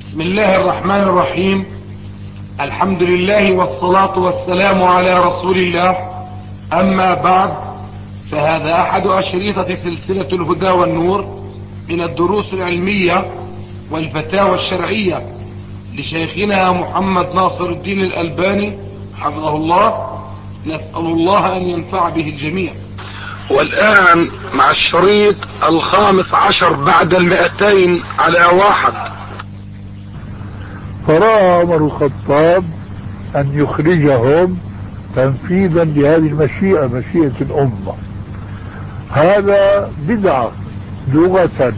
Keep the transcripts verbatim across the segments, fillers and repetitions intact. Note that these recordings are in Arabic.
بسم الله الرحمن الرحيم. الحمد لله والصلاة والسلام على رسول الله. أما بعد، فهذا أحد أشريطة سلسلة الهدى والنور من الدروس العلمية والفتاوى الشرعية لشيخنا محمد ناصر الدين الألباني حفظه الله. نسأل الله أن ينفع به الجميع. والآن مع الشريط الخامس عشر بعد المئتين على واحد. فرأى عمر الخطاب أن يخرجهم تنفيذا لهذه المشيئة، مشيئة الأمة. هذا بدعة لغة،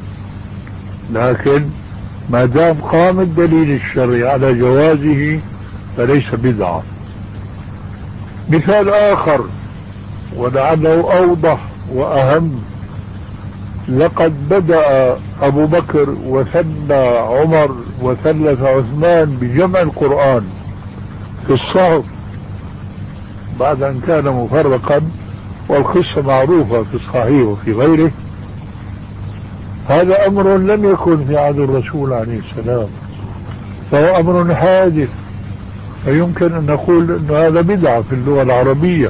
لكن ما دام قام الدليل الشرعي على جوازه فليس بدعة. مثال آخر ولعله أوضح وأهم: لقد بدأ أبو بكر وثنى عمر وثلث عثمان بجمع القرآن في الصحف بعد أن كان مفرقا، والقصة معروفة في الصحيح وفي غيره. هذا أمر لم يكن في عهد الرسول عليه السلام، فهو أمر حادث، فيمكن أن نقول أن هذا بدعة في اللغة العربية،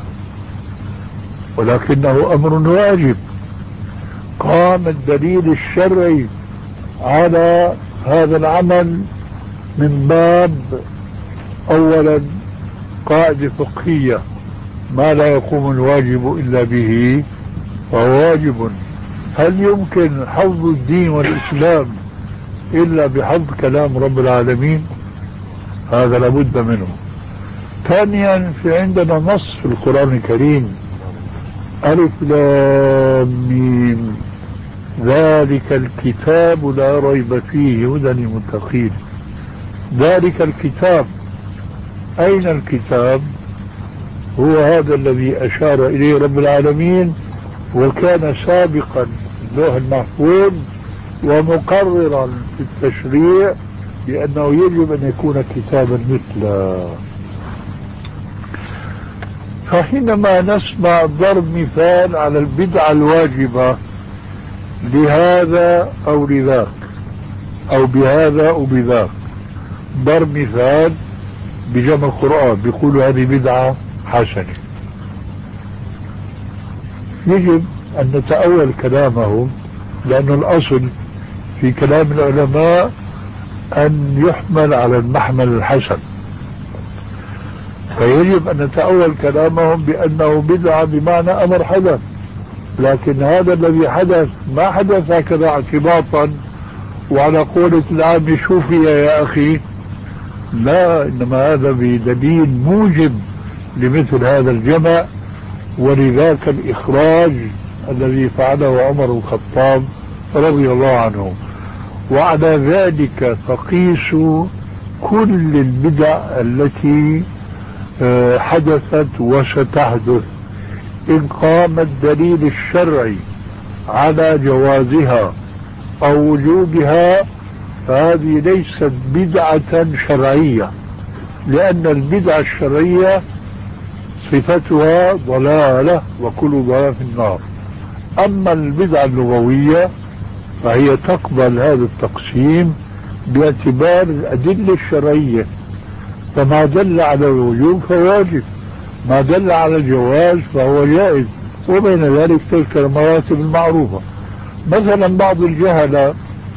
ولكنه أمر واجب. قام الدليل الشرعي على هذا العمل من باب أولا قاعدة فقهية: ما لا يقوم الواجب إلا به فهو واجب. هل يمكن حفظ الدين والإسلام إلا بحفظ كلام رب العالمين؟ هذا لابد منه. ثانيا، في عندنا نص في القرآن الكريم: ألف لام ميم ذلك الكتاب لا ريب فيه هدى للمتقين. ذلك الكتاب، أين الكتاب؟ هو هذا الذي أشار إليه رب العالمين، وكان سابقا في اللوح المحفوظ ومقررا في التشريع بأنه يجب أن يكون كتابا مثله. فحينما نسمع ضرب مثال على البدعة الواجبة لهذا أو لذاك أو بهذا أو بذاك، ضرب مثال بجمع القرآن، بيقولوا هذه بدعة حسنة، يجب أن نتأول كلامهم، لأن الأصل في كلام العلماء أن يحمل على المحمل الحسن، فيجب أن نتأول كلامهم بأنه بدعة بمعنى أمر حدث. لكن هذا الذي حدث ما حدث هكذا اعتباطا وعلى قولة العام شوفي يا أخي، لا، إنما هذا بدليل موجب لمثل هذا الجمع، ولذاك الإخراج الذي فعله عمر الخطاب رضي الله عنه. وعلى ذلك فقيسوا كل البدع التي حدثت وستحدث، إن قام الدليل الشرعي على جوازها أو وجوبها فهذه ليست بدعة شرعية، لأن البدعة الشرعية صفتها ضلالة وكل ضلالة في النار. أما البدعة اللغوية فهي تقبل هذا التقسيم باعتبار الأدلة الشرعية، فما دل على الوجوب فواجب، ما دل على الجواز فهو جائز، وبين ذلك تلك المراتب المعروفة. مثلا بعض الجهلة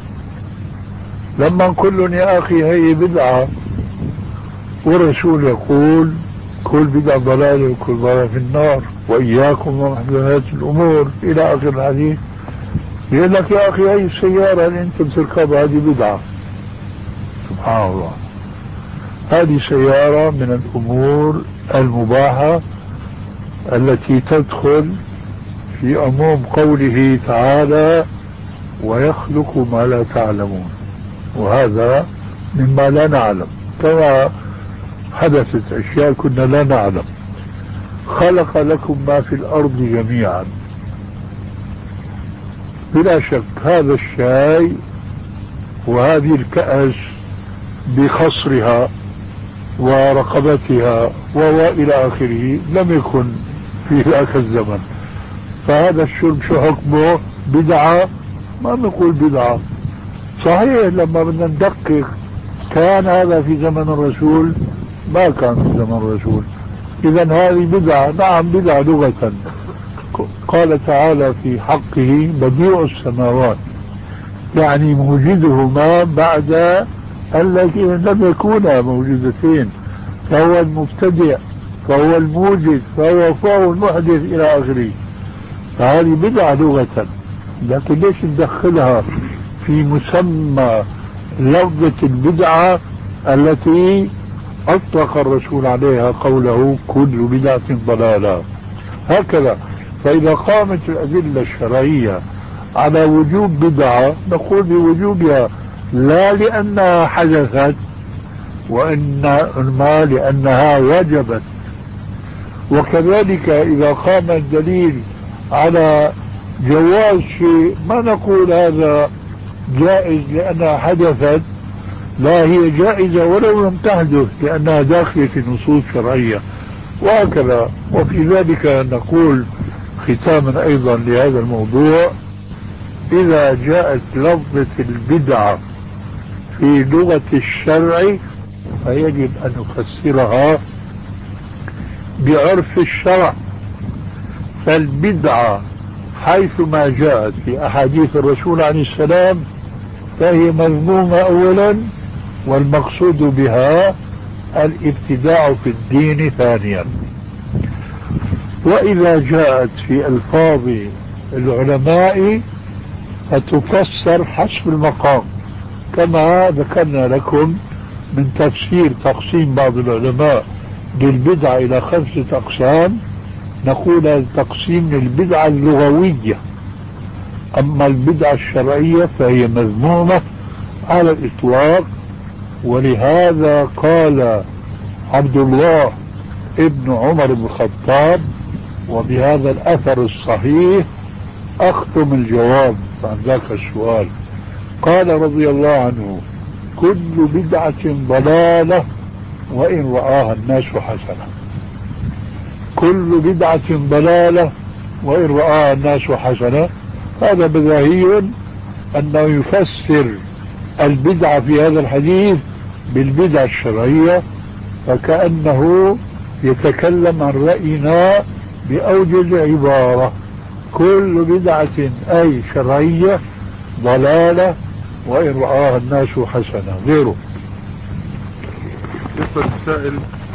لما نقول يا أخي هي بدعة والرسول يقول كل بدعة ضلالة وكل ضلالة في النار وإياكم ومحدثات الأمور إلى آخر الحديث، يقول لك يا أخي هي السيارة اللي أنت بتركبها هذه بدعة. سبحان الله، هذه سيارة من الأمور المباحة التي تدخل في عموم قوله تعالى: ويخلق ما لا تعلمون، وهذا مما لا نعلم، كما حدثت أشياء كنا لا نعلم. خلق لكم ما في الأرض جميعا، بلا شك هذا الشاي وهذه الكأس بخصرها ورقبتها وإلى آخره لم يكن في ذاك الزمن، فهذا الشرب شو حكمه؟ بدعة؟ ما نقول بدعة، صحيح لما بدنا ندقق كان هذا في زمن الرسول؟ ما كان في زمن الرسول. إذا هذه بدعة، نعم بدعة لغة. قال تعالى في حقه بديع السماوات، يعني موجدهما بعد التي لم يكونا موجودتين، فهو المبتدع، فهو الموجد، فهو فهو المحدث إلى آخره. فهذه بدعة لغة، لكن ليش ندخلها في مسمى لفظة البدعة التي أطلق الرسول عليها قوله كل بدعة ضلالة؟ هكذا. فإذا قامت الأدلة الشرعية على وجوب بدعة نقول بوجوبها، لا لأنها حدثت وإنما لأنها وجبت. وكذلك إذا قام الدليل على جواز شيء ما نقول هذا جائز لأنها حدثت، لا هي جائزة ولو لم تحدث لأنها داخلة في نصوص شرعية، وهكذا. وفي ذلك نقول ختاما أيضا لهذا الموضوع، إذا جاءت لفظة البدعة في لغة الشرع فيجب أن نفسرها بعرف الشرع. فالبدعة حيثما جاءت في أحاديث الرسول عليه السلام فهي مذمومة أولا، والمقصود بها الابتداع في الدين ثانيا. وإذا جاءت في ألفاظ العلماء فتفسر حسب المقام، كما ذكرنا لكم من تفسير تقسيم بعض العلماء للبدعة إلى خمسة أقسام. نقول التقسيم للبدعة اللغوية، أما البدعة الشرعية فهي مذمومة على الإطلاق. ولهذا قال عبد الله ابن عمر بن الخطاب، وبهذا الأثر الصحيح أختم الجواب عن ذاك السؤال، قال رضي الله عنه كل بدعة ضلالة وإن رآها الناس حسنة. كل بدعة ضلالة وإن رآها الناس حسنة، هذا بداهي أنه يفسر البدعة في هذا الحديث بالبدعة الشرعية، فكأنه يتكلم عن رأينا بأوجز عبارة. كل بدعة أي شرعية ضلالة وإن رآها الناس حسنة. غيره. يسأل السائل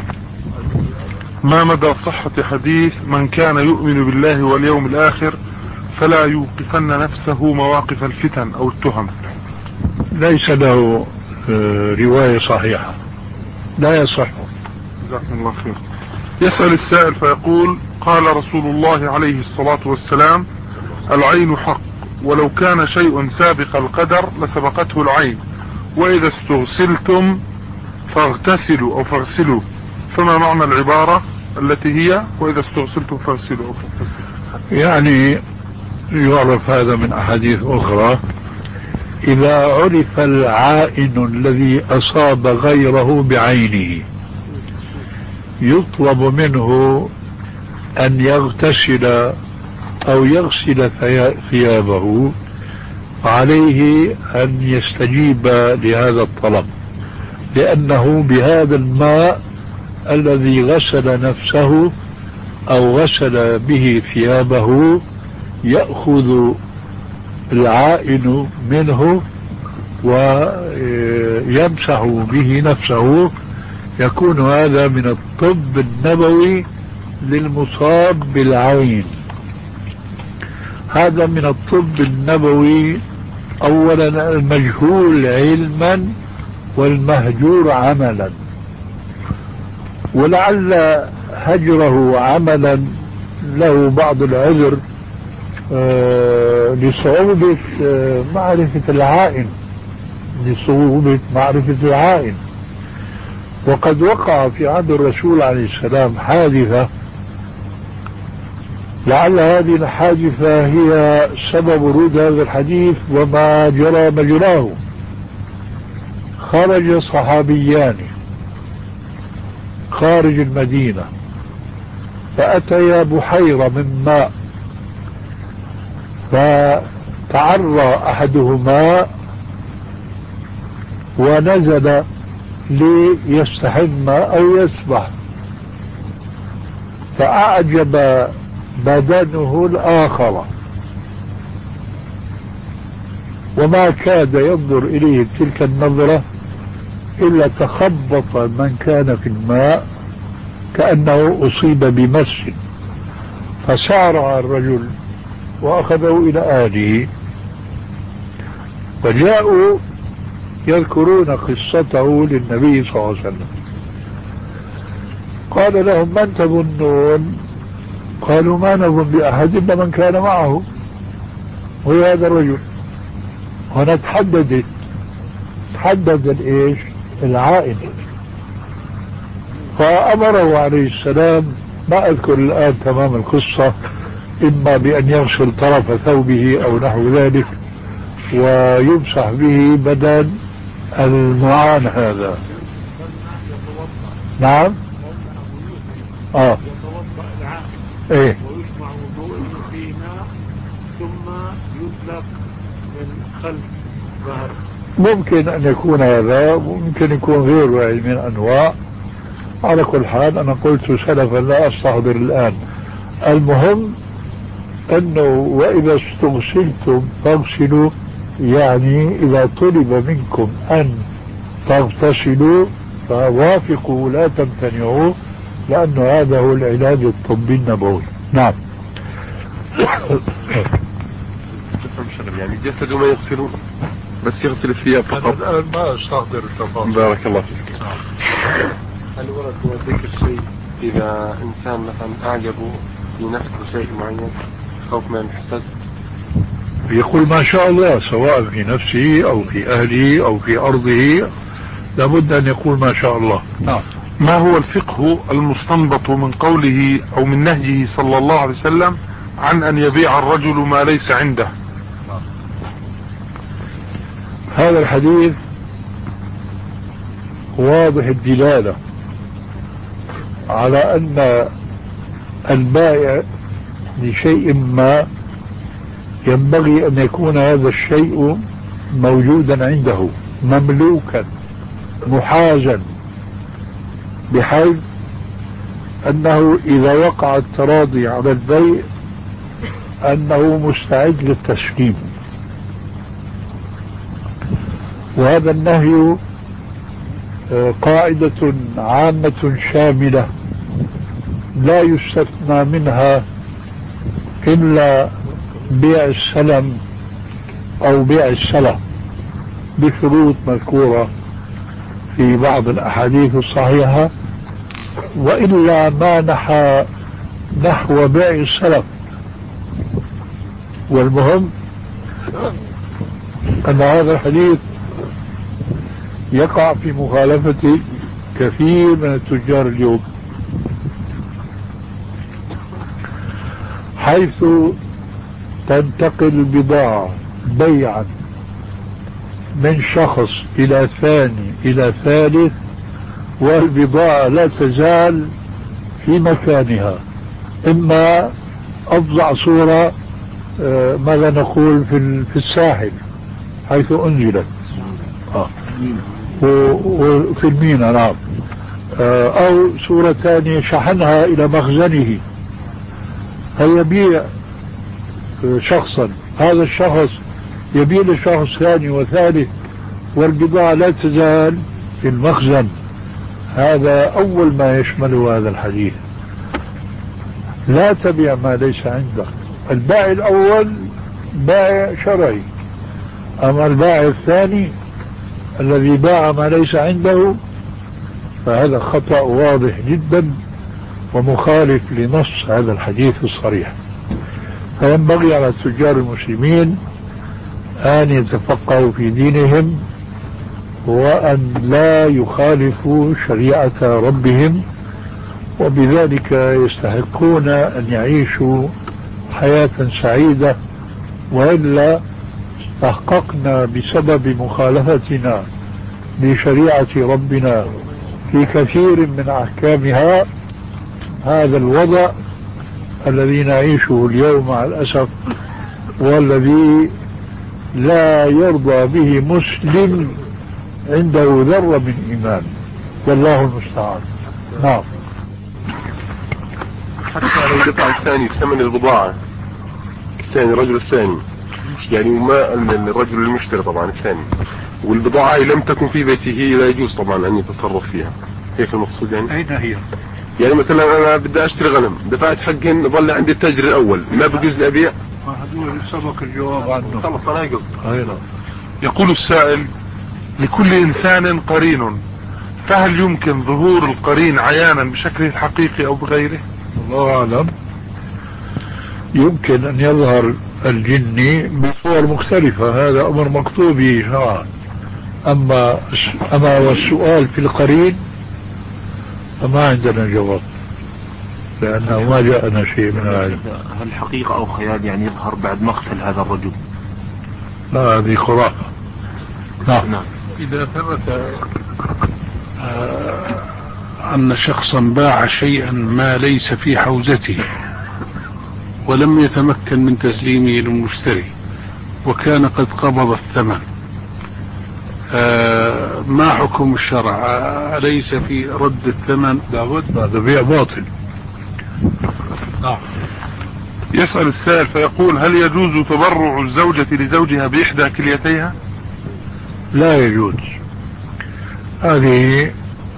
ما مدى صحة حديث من كان يؤمن بالله واليوم الآخر فلا يوقفن نفسه مواقف الفتن أو التهم؟ ليس له رواية صحيحة، لا يصح. جزاكم الله خير. يسأل السائل فيقول قال رسول الله عليه الصلاة والسلام العين حق، ولو كان شيء سابق القدر لسبقته العين، وإذا استغسلتم فاغتسلوا أو فاغسلوا، فما معنى العبارة التي هي وإذا استغسلتم فاغسلوا أو فاغتسلوا؟ يعني يعرف هذا من أحاديث أخرى، إذا عرف العائن الذي أصاب غيره بعينه يطلب منه أن يغتسل أو يغسل ثيابه، عليه أن يستجيب لهذا الطلب، لأنه بهذا الماء الذي غسل نفسه أو غسل به ثيابه يأخذ العائن منه ويمسح به نفسه. يكون هذا من الطب النبوي للمصاب بالعين. هذا من الطب النبوي أولا المجهول علما والمهجور عملا، ولعل هجره عملا له بعض العذر آه لصعوبة آه معرفة العائن لصعوبة معرفة العائن. وقد وقع في عهد الرسول عليه السلام حادثة، لعل هذه الحادثة هي سبب ورود هذا الحديث وما جرى مجراه. خرج صحابيان خارج المدينة فأتيا بحيرة من ماء، فتعرى أحدهما ونزل ليستحم أو يسبح، فأعجب بدنه الآخر وما كاد ينظر إليه تلك النظرة إلا تخبط من كان في الماء كأنه أصيب بمس، فسارع الرجل وأخذه إلى أهله، فجاءوا يذكرون قصته للنبي صلى الله عليه وسلم. قال لهم: من تظنون؟ قالوا: ما نظن بأحد إلا من كان معه، هو هذا الرجل. هنا تحددت تحدد الإيش؟ العائد. فأمره عليه السلام، ما أذكر الآن تمام القصة، إما بأن يغسل طرف ثوبه أو نحو ذلك ويمسح به بدن المعان هذا. نعم. اه يتوضأ العائد ايه ويجمع وضوءه في ماء ثم يطلق من خلف ظهر. ممكن أن يكون هذا، ممكن يكون غيره يعني من أنواع. على كل حال أنا قلت سلفا لا أستحضر الآن. المهم أنه وإذا استغسلتم فاغسلوا، يعني إذا طلب منكم أن تغتسلوا فوافقوا لا تمتنعوا، لأن هذا هو العلاج الطبي النبوي. نعم. تفهم شغل يعني جسده ما يغسلون بس يغسل الثياب فقط. أنا الآن ما أستحضر التفاصيل. بارك الله فيك. هل ورد هو ذكر شيء إذا إنسان مثلا أعجبه في نفسه شيء معين خوف من الحسد؟ يقول ما شاء الله، سواء في نفسه أو في أهله أو في أرضه، لابد أن يقول ما شاء الله. نعم. ما هو الفقه المستنبط من قوله أو من نهجه صلى الله عليه وسلم عن أن يبيع الرجل ما ليس عنده؟ هذا الحديث واضح الدلالة على أن البائع لشيء ما ينبغي أن يكون هذا الشيء موجودا عنده مملوكا محازا، بحيث أنه إذا وقع التراضي على البيع أنه مستعد للتسليم. وهذا النهي قاعدة عامة شاملة لا يستثنى منها إلا بيع السلم أو بيع السلم بشروط مذكورة في بعض الأحاديث الصحيحة، وإلا ما نحى نحو بيع السلم. والمهم أن هذا الحديث يقع في مخالفة كثير من التجار اليوم، حيث تنتقل البضاعة بيعا من شخص إلى ثاني إلى ثالث، والبضاعة لا تزال في مكانها. إما أفظع صورة آه ماذا نقول في, في الساحل حيث أنزلت آه. وفي المينا. نعم. آه أو صورة ثانية شحنها إلى مخزنه فيبيع شخصا، هذا الشخص يبيع لشخص ثاني وثالث والبضاعة لا تزال في المخزن. هذا أول ما يشمله هذا الحديث. لا تبيع ما ليس عندك. البائع الأول بائع شرعي، أما البائع الثاني الذي باع ما ليس عنده فهذا خطأ واضح جدا ومخالف لنص هذا الحديث الصريح. فينبغي على التجار المسلمين أن يتفقهوا في دينهم وأن لا يخالفوا شريعة ربهم، وبذلك يستحقون أن يعيشوا حياة سعيدة. وإلا استحققنا بسبب مخالفتنا لشريعة ربنا في كثير من أحكامها هذا الوضع الذي نعيشه اليوم مع الأسف، والذي لا يرضى به مسلم عنده ذرة من إيمان، والله المستعان. نعم. حتى لو دفع الثاني ثمن البضاعة، الثاني الرجل الثاني يعني ما الرجل المشتري طبعا الثاني، والبضاعة لم تكن في بيته لا يجوز طبعا أن يتصرف فيها، هيك المقصود يعني؟ أين هي؟ يعني مثلا أنا بدي أشتري غنم، دفعت حقهن، ظل عندي التاجر الأول، ما بجوز لي أبيع؟ هذول سبق الجواب عنه. خلص أنا قصدي. أيضا. يقول السائل: لكل إنسان قرين، فهل يمكن ظهور القرين عيانا بشكله الحقيقي أو بغيره؟ الله أعلم. يمكن أن يظهر الجني بصور مختلفة، هذا أمر مكتوب شرعا. أما أما والسؤال في القرين فما عندنا جواب، لأنه ما جاءنا شيء من العلم. هل حقيقة أو خيال يعني يظهر بعد مقتل هذا الرجل؟ لا، هذه خرافة. نعم. نعم. إذا ثبت أن شخصا باع شيئا ما ليس في حوزته ولم يتمكن من تسليمه للمشتري وكان قد قبض الثمن، ما حكم الشرع؟ أليس في رد الثمن؟ لابد، هذا بيع باطل. نعم. يسأل السائل فيقول: هل يجوز تبرع الزوجة لزوجها بإحدى كليتيها؟ لا يجوز، هذه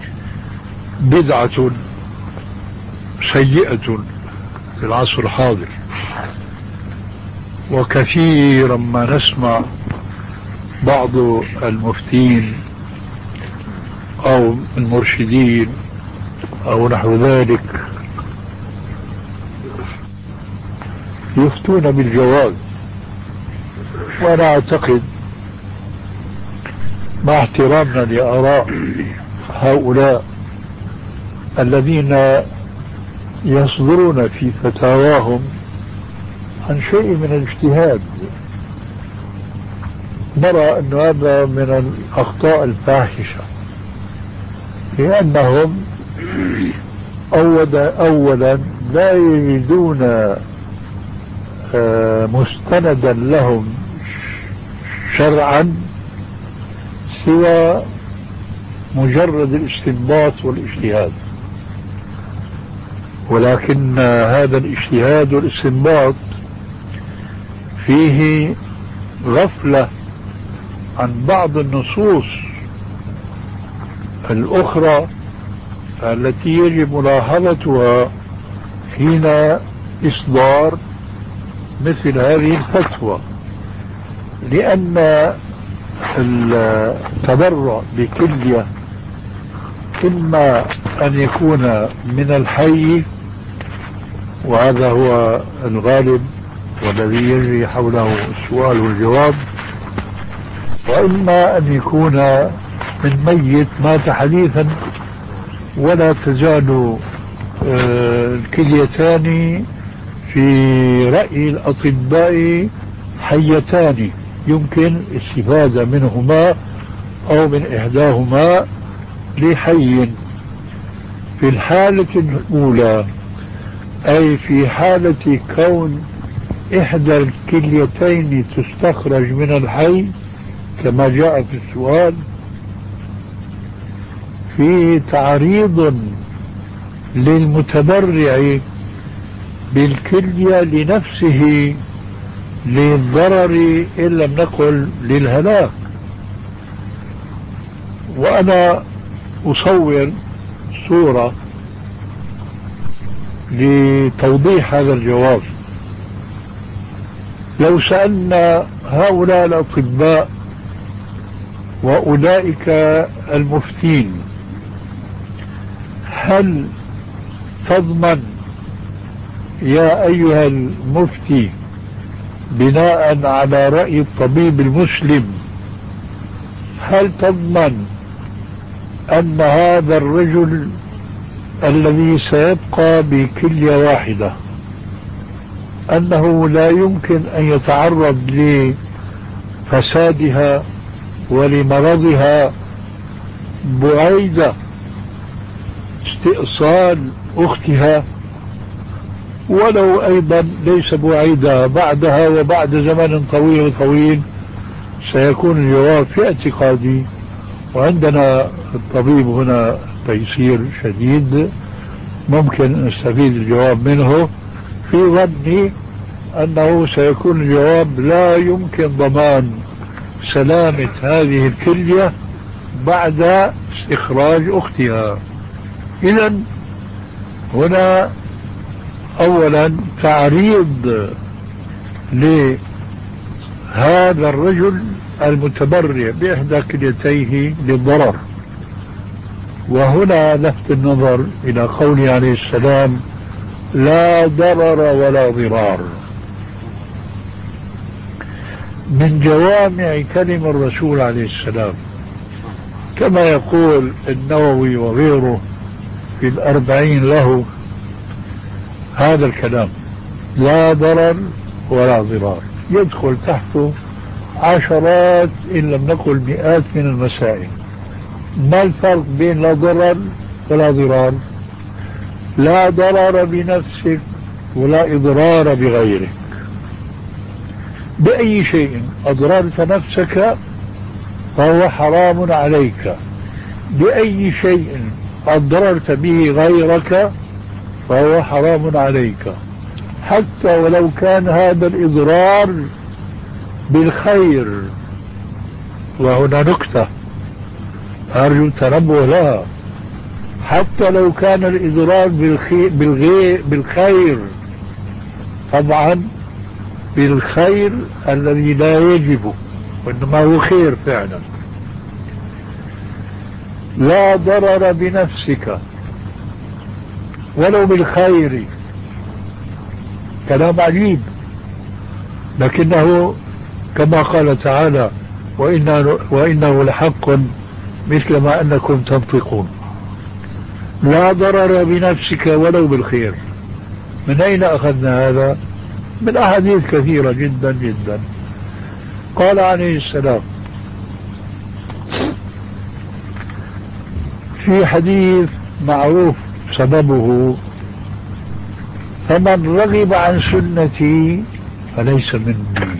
بدعة سيئة في العصر الحاضر، وكثيرا ما نسمع بعض المفتين أو المرشدين أو نحو ذلك يفتون بالجواز. وأنا أعتقد مع احترامنا لآراء هؤلاء الذين يصدرون في فتاواهم عن شيء من الاجتهاد، نرى أن هذا من الأخطاء الفاحشة، لأنهم أولا لا يجدون مستندا لهم شرعا سوى مجرد الاستنباط والاجتهاد، ولكن هذا الاجتهاد والاستنباط فيه غفلة عن بعض النصوص الأخرى التي يجب ملاحظتها حين إصدار مثل هذه الفتوى، لأن التبرع بكلية إما أن يكون من الحي، وهذا هو الغالب والذي يجري حوله السؤال والجواب، وإما أن يكون من ميت مات حديثا، ولا تزال الكليتان في رأي الأطباء حيتان، يمكن الاستفادة منهما أو من إحداهما لحي. في الحالة الأولى، أي في حالة كون إحدى الكليتين تستخرج من الحي كما جاء في السؤال، في تعريض للمتبرع بالكلية لنفسه للضرر إن لم نقل للهلاك. وأنا أصور صورة لتوضيح هذا الجواب. لو سألنا هؤلاء الأطباء وأولئك المفتين: هل تضمن يا أيها المفتي بناء على رأي الطبيب المسلم، هل تضمن أن هذا الرجل الذي سيبقى بكلية واحدة أنه لا يمكن أن يتعرض لفسادها ولمرضها بعيد استئصال أختها، ولو أيضا ليس بعيدة بعدها وبعد زمن طويل طويل؟ سيكون الجواب في اعتقادي وعندنا الطبيب هنا تيسير شديد ممكن نستفيد الجواب منه، في ظني أنه سيكون الجواب لا يمكن ضمان سلامة هذه الكلية بعد استخراج أختها. إذن هنا أولا تعريض لهذا الرجل المتبرع بإحدى كليتيه للضرر. وهنا لفت النظر إلى قوله عليه السلام لا ضرر ولا ضرار. من جوامع كلم الرسول عليه السلام كما يقول النووي وغيره في الأربعين له هذا الكلام لا ضرر ولا ضرار، يدخل تحته عشرات إن لم نقل مئات من المسائل. ما الفرق بين لا ضرر ولا ضرار؟ لا ضرر بنفسك ولا إضرار بغيرك. بأي شيء أضررت نفسك فهو حرام عليك، بأي شيء أضررت به غيرك فهو حرام عليك، حتى ولو كان هذا الإضرار بالخير. وهنا نكتة أرجو التنبه لها، حتى لو كان الإضرار بالخير, بالخير طبعا بالخير الذي لا يجب وإنما هو خير فعلا. لا ضرر بنفسك ولو بالخير، كلام عجيب، لكنه كما قال تعالى وإنه, وإنه لحق مثل ما أنكم تنطقون. لا ضرر بنفسك ولو بالخير. من أين أخذنا هذا؟ من أحاديث كثيرة جدا جدا. قال عليه السلام في حديث معروف سببه فمن رغب عن سنتي فليس مني.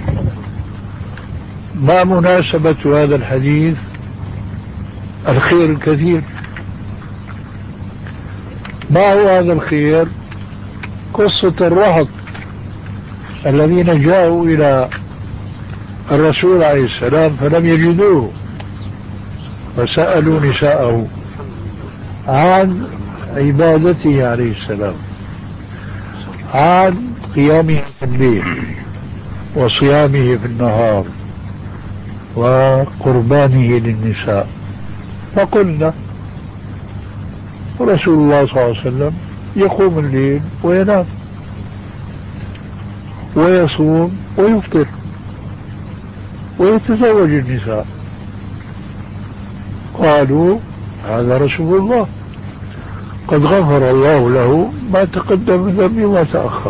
ما مناسبة هذا الحديث؟ الخير الكثير. ما هو هذا الخير؟ قصة الرهط الذين جاءوا إلى الرسول عليه السلام فلم يجدوه فسألوا نساءه عن عبادته عليه السلام، عن قيامه في الليل وصيامه في النهار وقربانه للنساء. فقلنا رسول الله صلى الله عليه وسلم يقوم الليل وينام ويصوم ويفطر ويتزوج النساء. قالوا هذا رسول الله قد غفر الله له ما تقدم من ذنبه وما تأخر.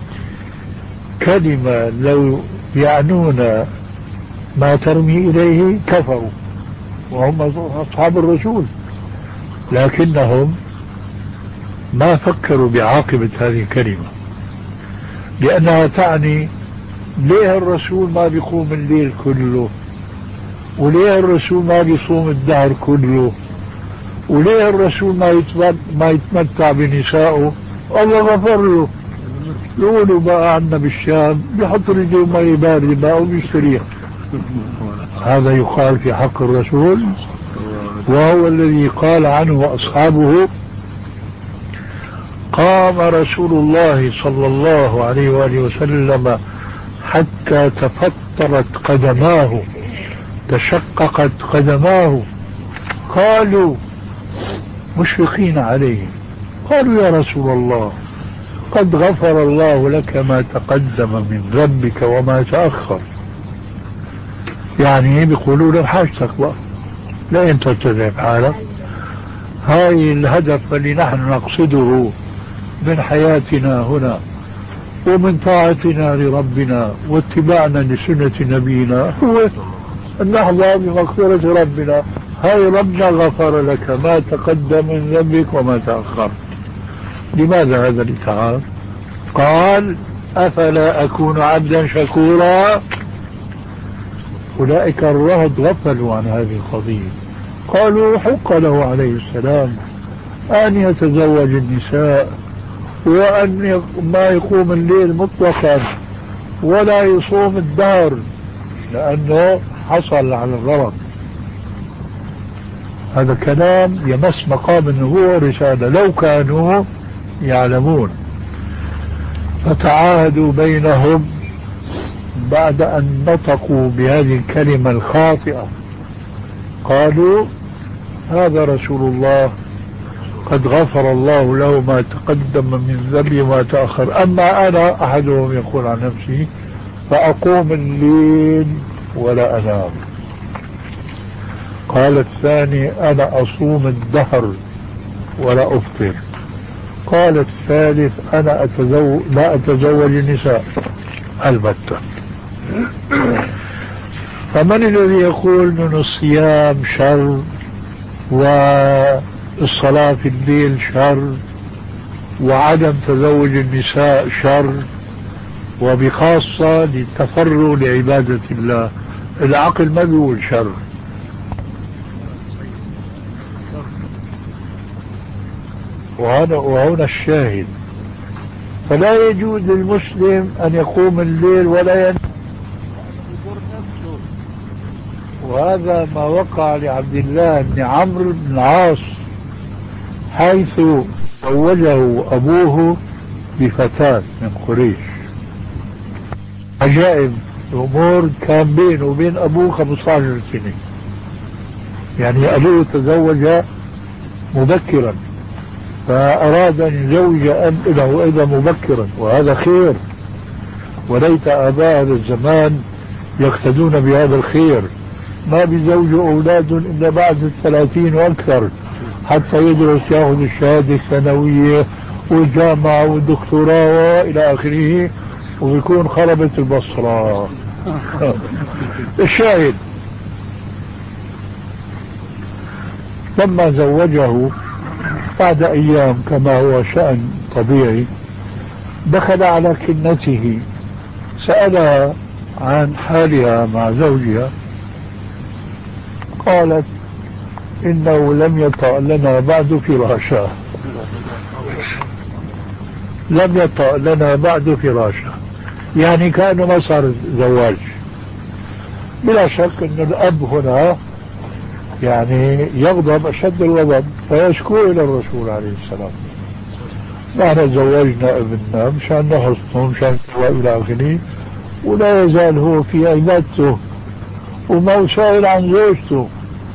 كلمة لو يعنون ما ترمي إليه كفروا وهم أصحاب الرسول، لكنهم ما فكروا بعاقبة هذه الكلمة، لأنها تعني ليه الرسول ما بيقوم الليل كله، وليه الرسول ما بيصوم الدهر كله، وليه الرسول ما ما يتمتع بنسائه؟ الله غفر له. يقولوا بقى عنا بالشام بيحط رجله مي باردة بقى وبيستريح. هذا يقال في حق الرسول، وهو الذي قال عنه أصحابه قام رسول الله صلى الله عليه وآله وسلم حتى تفطرت قدماه تشققت قدماه. قالوا مشفقين عليه، قالوا يا رسول الله قد غفر الله لك ما تقدم من ذنبك وما تأخر. يعني بيقولوا له حاجتك بقى، لا انت تتعب حالك. هاي الهدف اللي نحن نقصده من حياتنا هنا ومن طاعتنا لربنا واتباعنا لسنة نبينا هو أن نحظى بمغفرة ربنا. هاي ربنا غفر لك ما تقدم من ذنبك وما تأخر. لماذا هذا الاتعاب؟ قال أفلا أكون عبدا شكورا. أولئك الرهط غفلوا عن هذه القضية، قالوا حق له عليه السلام أن يتزوج النساء وأن ما يقوم الليل مطلقا ولا يصوم الدهر لأنه حصل على الغرض. هذا كلام يمس مقام النبوة والرسالة لو كانوا يعلمون. فتعاهدوا بينهم بعد أن نطقوا بهذه الكلمة الخاطئة، قالوا هذا رسول الله قد غفر الله له ما تقدم من ذنبه وما تأخر، أما أنا أحدهم يقول عن نفسه فأقوم الليل ولا أنام. قال الثاني أنا أصوم الدهر ولا أفطر. قال الثالث أنا أتزوج لا أتزوج النساء البتة. فمن الذي يقول من الصيام شر والصلاة في الليل شر وعدم تزوج النساء شر وبخاصة للتفرغ لعبادة الله؟ العقل ما بيقول شر. وهنا, وهنا الشاهد. فلا يجوز للمسلم أن يقوم الليل ولا ينام، وهذا ما وقع لعبد الله بن عمرو بن العاص حيث زوجه أبوه بفتاة من قريش. عجائب الأمور، كان بينه وبين أبوه خمسة عشر سنة، يعني أبوه تزوج مبكرا فأراد أن يزوج ابنه أيضا مبكرا، وهذا خير، وليت آباء هذا الزمان يقتدون بهذا الخير. ما بيزوجوا أولاد إلا بعد الثلاثين وأكثر حتى يدرس يأخذ الشهادة الثانوية والجامعة والدكتوراه وإلى آخره، وبيكون خربت البصرة. الشاهد لما زوجه بعد أيام كما هو شأن طبيعي دخل على كنته سألها عن حالها مع زوجها، قالت إنه لم يطأ لنا بعد فراشا، لم يطأ لنا بعد فراشا، يعني كأنه ما صار زواج. بلا شك أن الأب هنا يعني يغضب أشد الغضب فيشكو إلى الرسول عليه السلام، نحن زوجنا ابننا مشان نحصنه مشان إلى آخره، ولا يزال هو في عبادته وما سائل عن زوجته.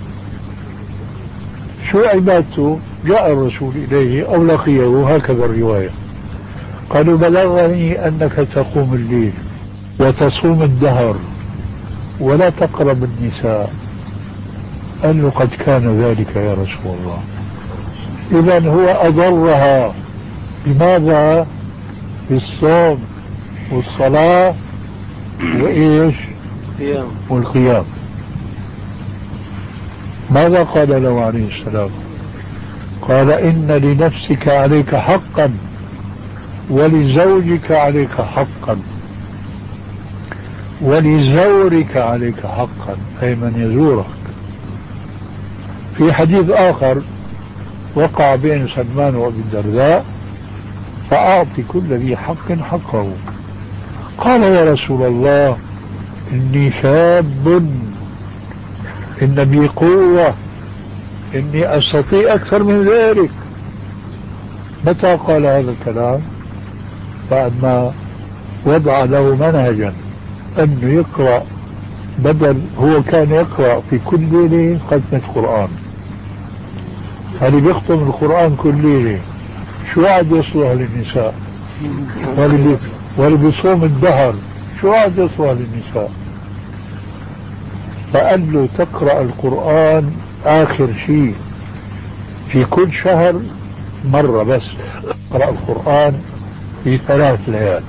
شو عبادته؟ جاء الرسول إليه أو لقيه، هكذا الرواية، قالوا بلغني أنك تقوم الليل وتصوم الدهر ولا تقرب النساء. قال له قد كان ذلك يا رسول الله. إذن هو أضرها بماذا؟ بالصوم والصلاة وإيش؟ والقيام. ماذا قال له عليه السلام؟ قال إن لنفسك عليك حقا ولزوجك عليك حقا ولزورك عليك حقا، أي من يزورك. في حديث آخر وقع بين سلمان وأبي الدرداء فأعطي كل ذي حق حقه. قال يا رسول الله إني شاب، إن بي قوة، إني أستطيع أكثر من ذلك. متى قال هذا الكلام؟ بعد ما وضع له منهجا أنه يقرأ، بدل هو كان يقرأ في كل ليلة ختمة قرآن، اللي بيختم القرآن كل ليلة شو عاد يصلح للنساء؟ واللي بيصوم الدهر شو عاد يصلح للنساء؟ فقال له تقرأ القرآن آخر شيء في كل شهر مرة بس، اقرأ القرآن في ثلاث ليال.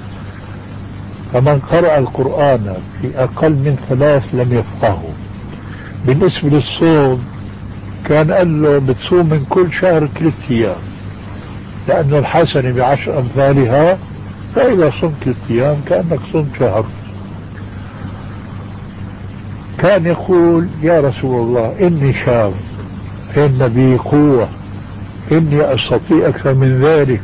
فمن قرأ القرآن في أقل من ثلاث لم يفقهه. بالنسبة للصوم كان قال له بتصوم من كل شهر ثلاث أيام، لأن الحسنة بعشر أمثالها، فإذا صمت ثلاث أيام كأنك صمت شهر. كان يقول يا رسول الله إني شاب، إن بي قوة، إني أستطيع أكثر من ذلك.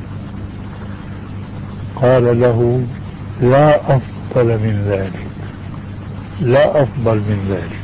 قال له لا أفضل من ذلك، لا أفضل من ذلك.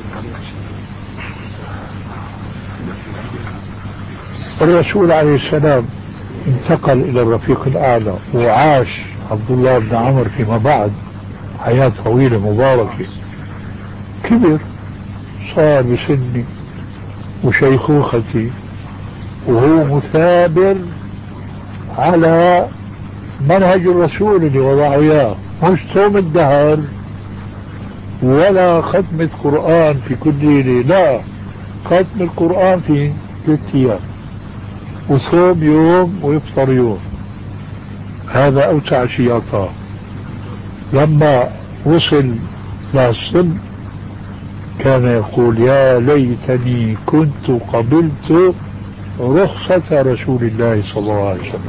الرسول عليه السلام انتقل إلى الرفيق الأعلى، وعاش عبد الله بن عمر فيما بعد حياة طويلة مباركة. كبر، صار بسني وشيخوختي، وهو مثابر على منهج الرسول اللي وضعه اياه، مش صوم الدهر ولا ختمة قرآن في كل ليلة، لا، ختم القرآن في ثلاث ايام، وصوم يوم ويفطر يوم. هذا اوسع شيء اعطاه. لما وصل للسن كان يقول يا ليتني كنت قبلت رخصة رسول الله صلى الله عليه وسلم.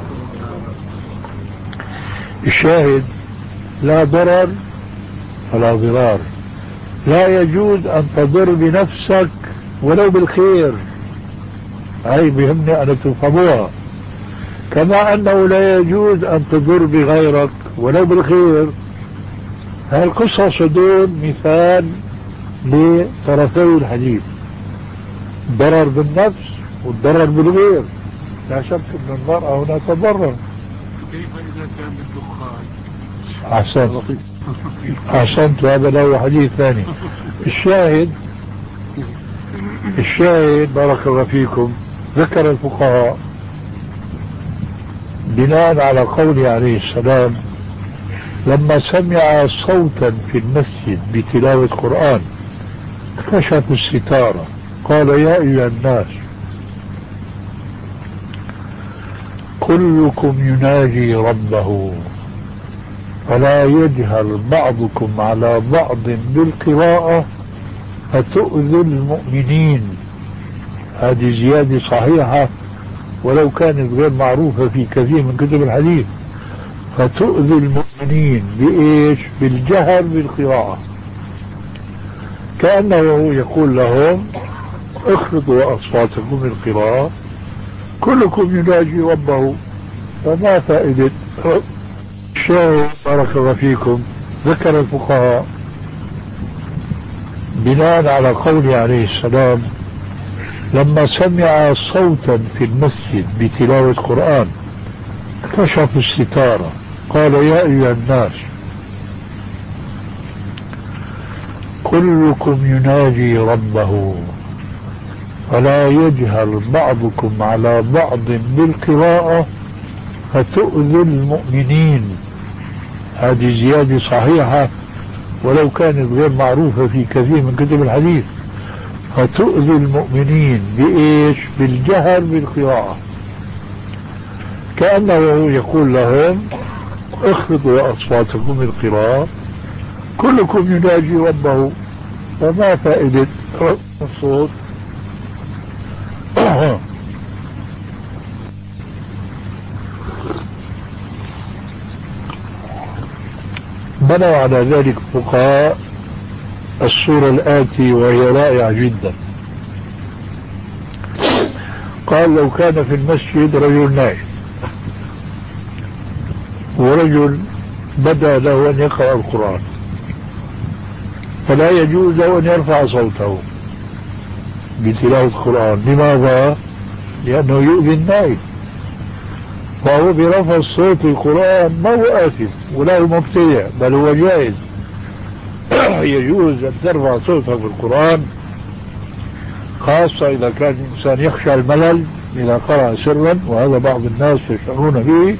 الشاهد لا ضرر ولا ضرار، لا يجوز أن تضر بنفسك ولو بالخير، هاي بهمني أن تفهموها. كما أنه لا يجوز أن تضر بغيرك ولو بالخير. هاي القصص دول مثال لطرفي الحديث، ضرر بالنفس والضرر بالغير. لا شك أن المرأة هنا تضرر. كيف إذا كان بالدخان؟ أحسنت أحسنت هذا له حديث ثاني. الشاهد الشاهد بارك الله فيكم، ذكر الفقهاء بناء على قوله عليه السلام لما سمع صوتا في المسجد بتلاوة قرآن كشف الستارة قال يا أيها الناس كلكم يناجي ربه فلا يجهر بعضكم على بعض بالقراءة فتؤذي المؤمنين. هذه زيادة صحيحة ولو كانت غير معروفة في كثير من كتب الحديث. فتؤذي المؤمنين بإيش؟ بالجهر بالقراءة، كأنه يقول لهم اخفضوا أصواتكم بالقراءة، كلكم يناجي ربه، فما فائدة؟ الشاهد بارك الله فيكم، ذكر الفقهاء بناء على قوله عليه السلام لما سمع صوتا في المسجد بتلاوة قرآن كشف الستارة قال يا أيها الناس كلكم يناجي ربه فلا يجهر بعضكم على بعض بالقراءة فتؤذي المؤمنين. هذه زيادة صحيحة ولو كانت غير معروفة في كثير من كتب الحديث. فتؤذي المؤمنين بإيش؟ بالجهر بالقراءة، كأنه يقول لهم اخفضوا أصواتكم بالقراءة، كلكم يناجي ربه، فما فائدة الصوت؟ بنوا على ذلك فقهاء الصورة الآتي وهي رائعة جدا. قال لو كان في المسجد رجل نائم ورجل بدأ له أن يقرأ القرآن فلا يجوز له أن يرفع صوته بتلاوة القرآن. لماذا؟ لأنه يؤذي النائم، فهو برفع الصوت في القرآن ما هو آثم ولا هو مبتدع، بل هو جائز. يجوز أن ترفع صوتك في القرآن، خاصة إذا كان الإنسان يخشى الملل إذا قرأ سرا، وهذا بعض الناس يشعرون به.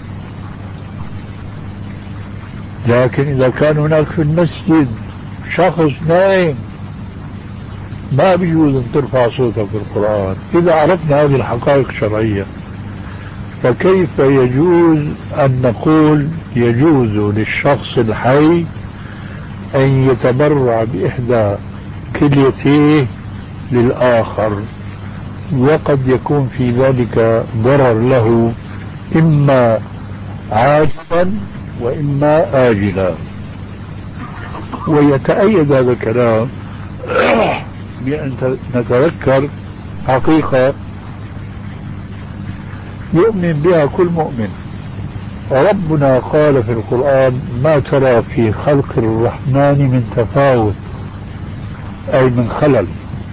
لكن إذا كان هناك في المسجد شخص نائم ما بيجوز أن ترفع صوتك في القرآن. إذا عرفنا هذه الحقائق الشرعية فكيف يجوز أن نقول يجوز للشخص الحي أن يتبرع بإحدى كليتيه للآخر، وقد يكون في ذلك ضرر له إما عاجلا وإما آجلا. ويتأيد هذا الكلام بأن نتذكر حقيقة يؤمن بها كل مؤمن. ربنا قال في القرآن: ما ترى في خلق الرحمن من تفاوت، أي من خلل.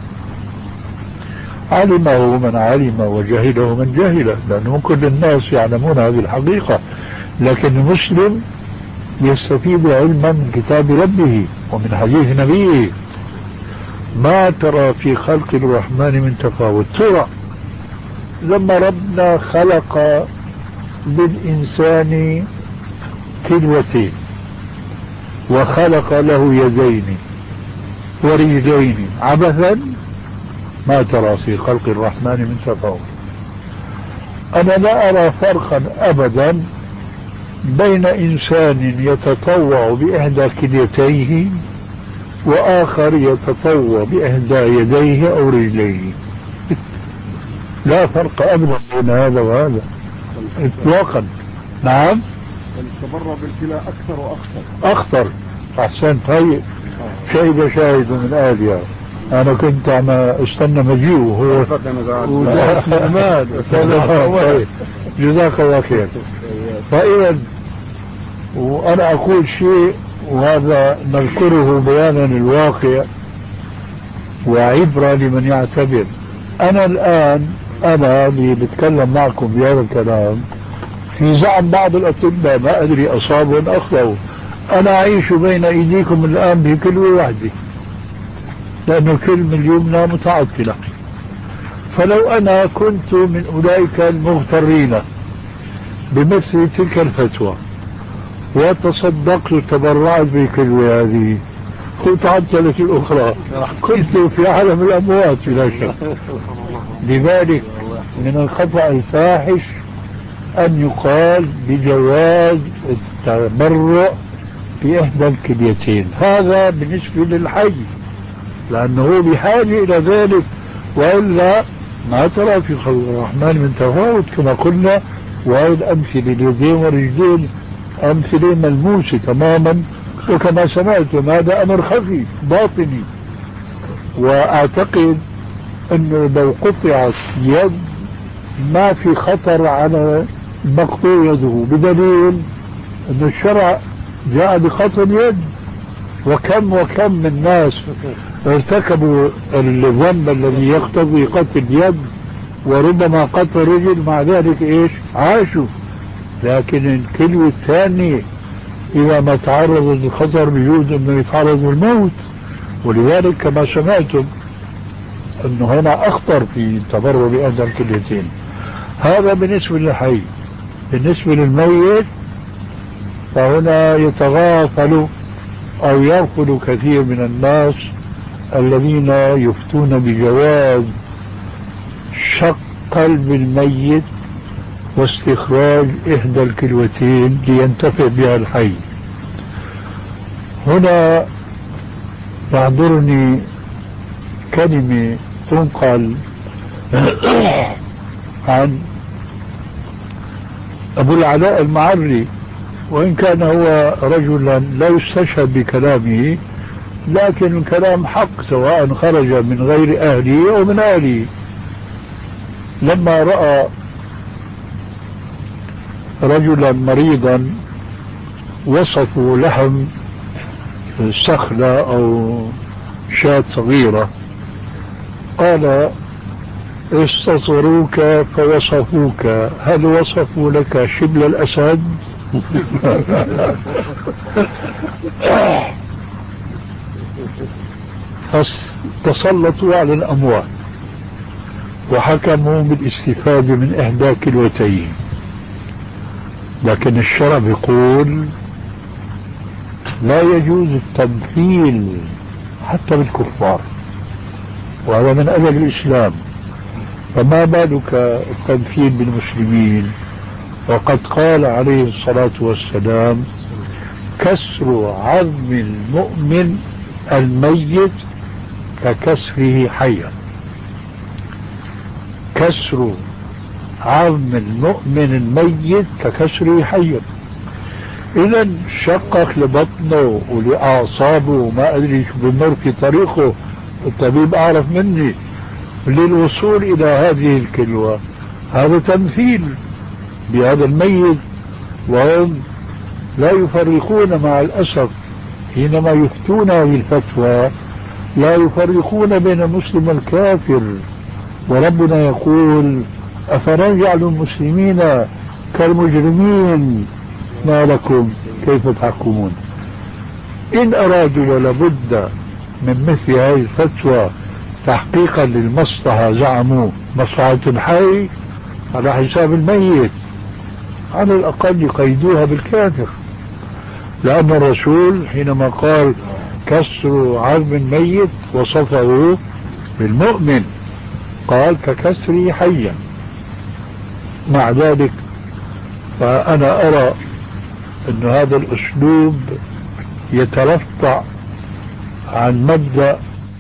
علمه من علم وجهله من جهل، لأنه كل الناس يعلمون هذه الحقيقة، لكن المسلم يستفيد علما من كتاب ربه ومن حديث نبيه. ما ترى في خلق الرحمن من تفاوت. ترى لما ربنا خلق للإنسان كلوتين وخلق له يدين ورجلين عبثا، ما ترى في خلق الرحمن من تفاوت. أنا لا أرى فرقا أبدا بين إنسان يتطوع بإحدى كليتيه وآخر يتطوع بإحدى يديه أو رجليه. لا فرق أبدا بين هذا وهذا إطلاقا. نعم، التبرع بالكلى أكثر وأخطر. أخطر. أحسن. طيب، شهد شاهد من أهلها. أنا كنت عم استنى مجيء وهو وجاء الأمان. جزاك الله خير. فإذا وأنا أقول شيء وهذا نذكره بيانا الواقع وعبرة لمن يعتبر. أنا الآن أنا اللي بتكلم معكم بهذا الكلام في زعم بعض الأطباء، ما أدري أصابوا أم أخطأوا. أنا أعيش بين أيديكم الآن بكلوة واحدة، لأنه الكلمة اليمنى متعطلة. فلو أنا كنت من أولئك المغترين بمثل تلك الفتوى وتصدقت وتبرعت بالكلوة هذه وتعطلت الأخرى، كنت في عالم الأموات بلا شك. لذلك من الخطأ الفاحش أن يقال بجواز التبرع بإحدى الكليتين. هذا بالنسبة للحي، لأنه بحاجة إلى ذلك، وإلا ما ترى في خلق الرحمن من تفاوت كما قلنا. وهذه الأمثلة اليدين والرجلين أمثلة ملموسة تماما، وكما سمعتم هذا أمر خفي باطني. وأعتقد أنه لو قطعت يد ما في خطر على مقطوع يده، بدليل أن الشرع جاء بقطع اليد. وكم وكم من ناس ارتكبوا الذنب الذي يقتضي قطع اليد وربما قطع الرجل، مع ذلك ايش عاشوا. لكن الكلمة الثانية إذا ما تعرض للخطر بيجوز أنه يتعرض للموت. ولذلك كما سمعتم أنه هنا أخطر في التبرع بأحدى الكليتين. هذا بالنسبة للحي. بالنسبة للميت فهنا يتغافل أو يغفل كثير من الناس الذين يفتون بجواز شق قلب الميت واستخراج إحدى الكلوتين لينتفع بها الحي. هنا يحضرني كلمة تنقل عن أبو العلاء المعري، وإن كان هو رجلا لا يستشهد بكلامه، لكن الكلام حق سواء خرج من غير أهله أو من أهله. لما رأى رجلا مريضا وصفوا لحم سخلة أو شاة صغيرة، قال: استصروك فوصفوك، هل وصفوا لك شبل الأسد؟ فتسلطوا على الأموات وحكموا بالاستفادة من إحدى كلوتين. لكن الشرع بيقول لا يجوز التمثيل حتى بالكفار، وهذا من أدب الإسلام. فما بالك التمثيل بالمسلمين؟ وقد قال عليه الصلاة والسلام: كسر عظم المؤمن الميت ككسره حيا. كسر عظم المؤمن الميت ككسره حيا. إذا شقق لبطنه ولأعصابه وما أدري شو بمر في طريقه الطبيب أعرف مني. للوصول إلى هذه الكلوة هذا تمثيل بهذا الميت، وهم لا يفرقون مع الأسف حينما يفتون هذه الفتوى، لا يفرقون بين المسلم والكافر. وربنا يقول أفنجعل المسلمين كالمجرمين ما لكم كيف تحكمون. إن أرادوا ولابد من مثل هذه الفتوى تحقيقا للمصلحة، زعموا مصلحة الحي على حساب الميت، على الأقل يقيدوها بالكافر، لأن الرسول حينما قال كسر عظم الميت وصفه بالمؤمن، قال ككسره حيا. مع ذلك فأنا أرى أن هذا الأسلوب يترفع عن مبدأ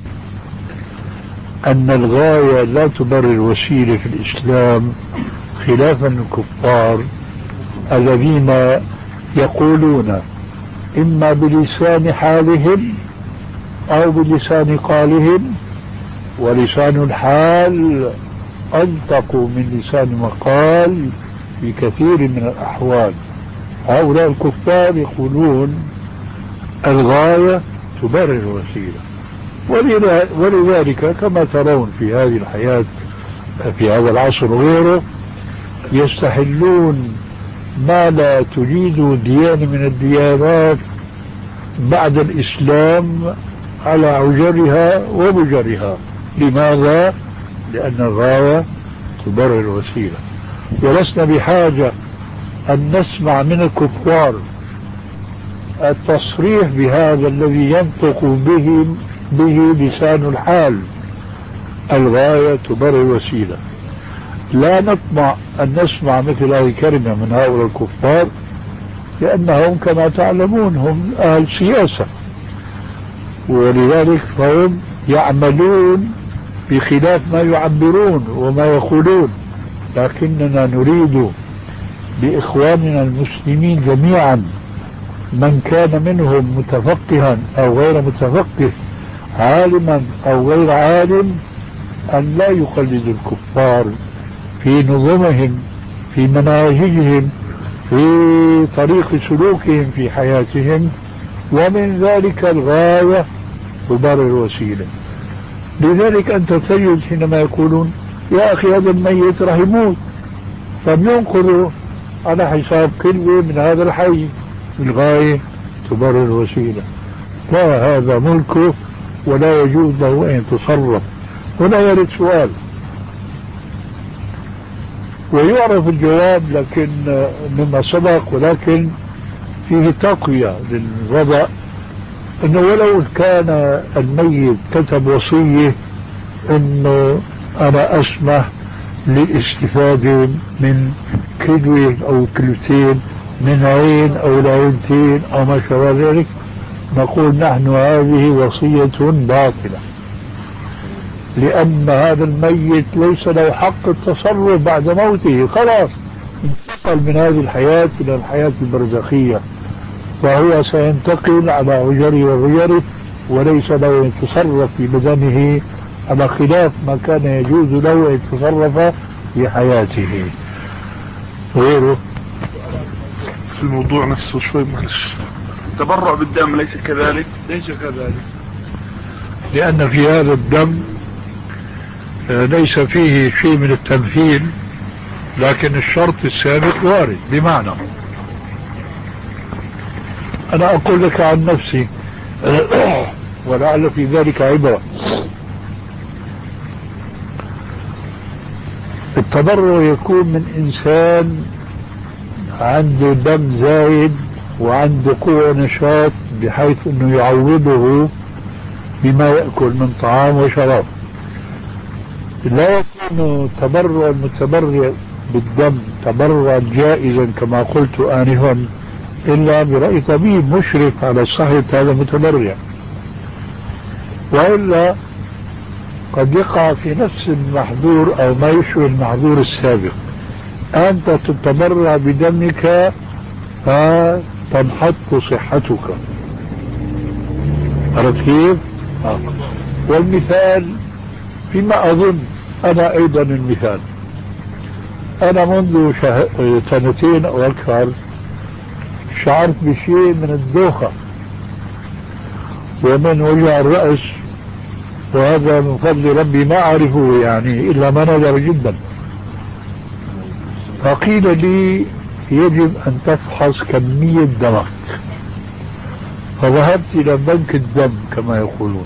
أن الغاية لا تبرر الوسيلة في الإسلام، خلافا للكفار الذين يقولون إما بلسان حالهم أو بلسان قالهم، ولسان الحال أنطق من لسان مقال في كثير من الأحوال. هؤلاء الكفار يقولون الغاية تبرر الوسيلة، ولذلك كما ترون في هذه الحياة في هذا العصر وغيره يستحلون ما لا تجيد ديانة من الديانات بعد الإسلام على عجرها وبجرها. لماذا؟ لأن الغاية تبرر الوسيلة. ولسنا بحاجة أن نسمع من الكفار التصريح بهذا الذي ينطق به به لسان الحال، الغاية تبرر الوسيلة. لا نطمع أن نسمع مثل هذه الكلمة من هؤلاء الكفار، لأنهم كما تعلمون هم أهل سياسة، ولذلك فهم يعملون بخلاف ما يعبرون وما يقولون. لكننا نريد بإخواننا المسلمين جميعا من كان منهم متفقها أو غير متفقه، عالما أو غير عالم، أن لا يقلد الكفار في نظمهم، في مناهجهم، في طريق سلوكهم في حياتهم. ومن ذلك الغاية تبرر الوسيلة. لذلك أنت تجد حينما يقولون يا أخي هذا الميت راح يموت، فبينقذوا على حساب كلمة من هذا الحي، الغاية تبرر الوسيلة. لا، هذا ملكه ولا يجوز له أن يتصرف. هنا يرد سؤال ويعرف الجواب لكن مما سبق، ولكن فيه تقوية للوضع، انه ولو كان الميت كتب وصية انه انا اسمح للاستفادة من كلوة او كلوتين من عين او لعينتين او ما شابه ذلك، نقول نحن هذه وصية باطلة، لأن هذا الميت ليس له حق التصرف بعد موته، خلاص انتقل من هذه الحياة إلى الحياة البرزخية، فهو سينتقل على عجره وغيره، وليس له أن يتصرف في بدنه على خلاف ما كان يجوز له أن يتصرف في حياته غيره. في الموضوع نفسه شوي معلش، التبرع بالدم ليس كذلك؟ ليس كذلك، لأن في هذا الدم ليس فيه شيء من التمثيل، لكن الشرط السابق وارد. بمعنى أنا أقول لك عن نفسي ولعل في ذلك عبرة. التبرع يكون من إنسان عنده دم زايد وعنده قوة ونشاط بحيث أنه يعوضه بما يأكل من طعام وشراب. لا يكون تبرع المتبرع بالدم تبرعا جائزا كما قلت آنفا إلا برأي طبيب مشرف على صحة هذا المتبرع، وإلا قد يقع في نفس المحظور أو ما يشبه المحظور السابق. أنت تتبرع بدمك فتنحط صحتك، عرفت كيف؟ آه. والمثال فيما أظن أنا أيضا المثال. أنا منذ شه... سنتين أو أكثر شعرت بشيء من الدوخة ومن وجع الرأس، وهذا من فضل ربي ما أعرفه يعني إلا ما نادر جدا. فقيل لي يجب أن تفحص كمية دمك، فذهبت إلى بنك الدم كما يقولون،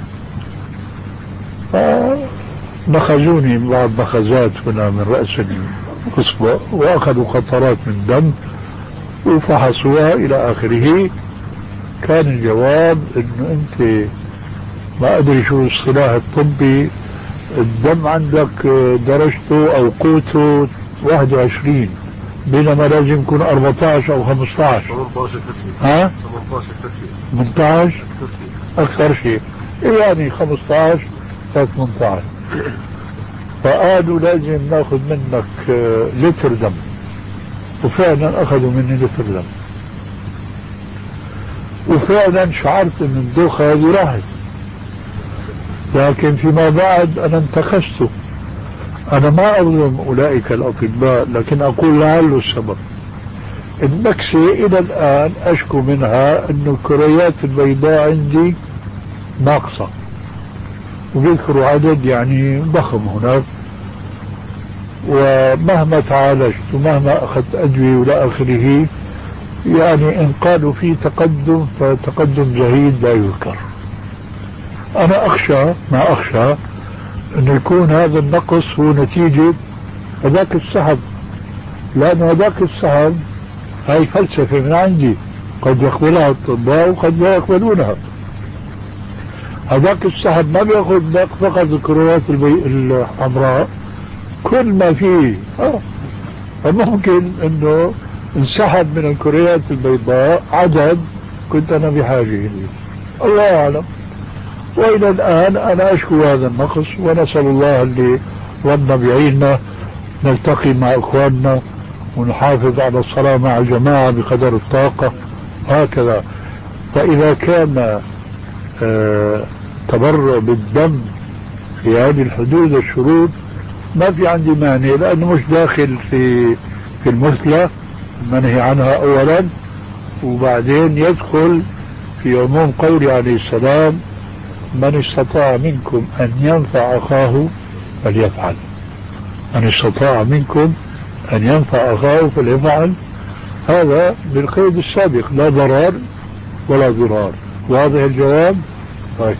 فنخزوني بعض نخزات هنا من رأس الإصبع وأخذوا قطرات من دم وفحصوها إلى آخره. كان الجواب إنه أنت ما أدري شو الصلاح الطبي، الدم عندك درجته أو قوته واحد وعشرين، بينما لازم يكون أربعة عشر أو خمسة عشر. ها؟ ثمانية عشر أكثر شيء، يعني خمسة عشر ثمانية عشر. فقالوا لازم ناخذ منك لتر دم، وفعلا أخذوا مني لتر دم، وفعلا شعرت ان الدوخة هذه راحت. لكن فيما بعد انا انتخشت. انا ما اظلم اولئك الاطباء، لكن اقول لعله السبب. النكسة الى الان اشكو منها انه الكريات البيضاء عندي ناقصة، وبيذكروا عدد يعني ضخم هناك، ومهما تعالجت ومهما اخذت ادوية والى اخره يعني إن قالوا فيه تقدم فتقدم جهيد لا يذكر. أنا أخشى ما أخشى أن يكون هذا النقص هو نتيجة هذاك السحب، لأن هذاك السحب هاي فلسفة من عندي قد يقبلها الأطباء وقد لا يقبلونها. هذاك السحب ما بيأخذ فقط الكريات الحمراء، كل ما فيه آه. فممكن أنه انسحب من الكريات البيضاء عدد كنت أنا بحاجة إليه، الله أعلم. وإلى الآن أنا أشكو هذا النقص، ونسأل الله اللي ظن بعيننا نلتقي مع إخواننا ونحافظ على الصلاة مع الجماعة بقدر الطاقة هكذا. فإذا كان آه تبرع بالدم في هذه الحدود الشروط ما في عندي مانع، لأنه مش داخل في في المثلى المنهي عنها أولا، وبعدين يدخل في عموم قوله عليه السلام من استطاع منكم أن ينفع أخاه فليفعل. من استطاع منكم أن ينفع أخاه فليفعل، هذا بالقيد السابق، لا ضرر ولا ضرار. واضح الجواب؟ طيب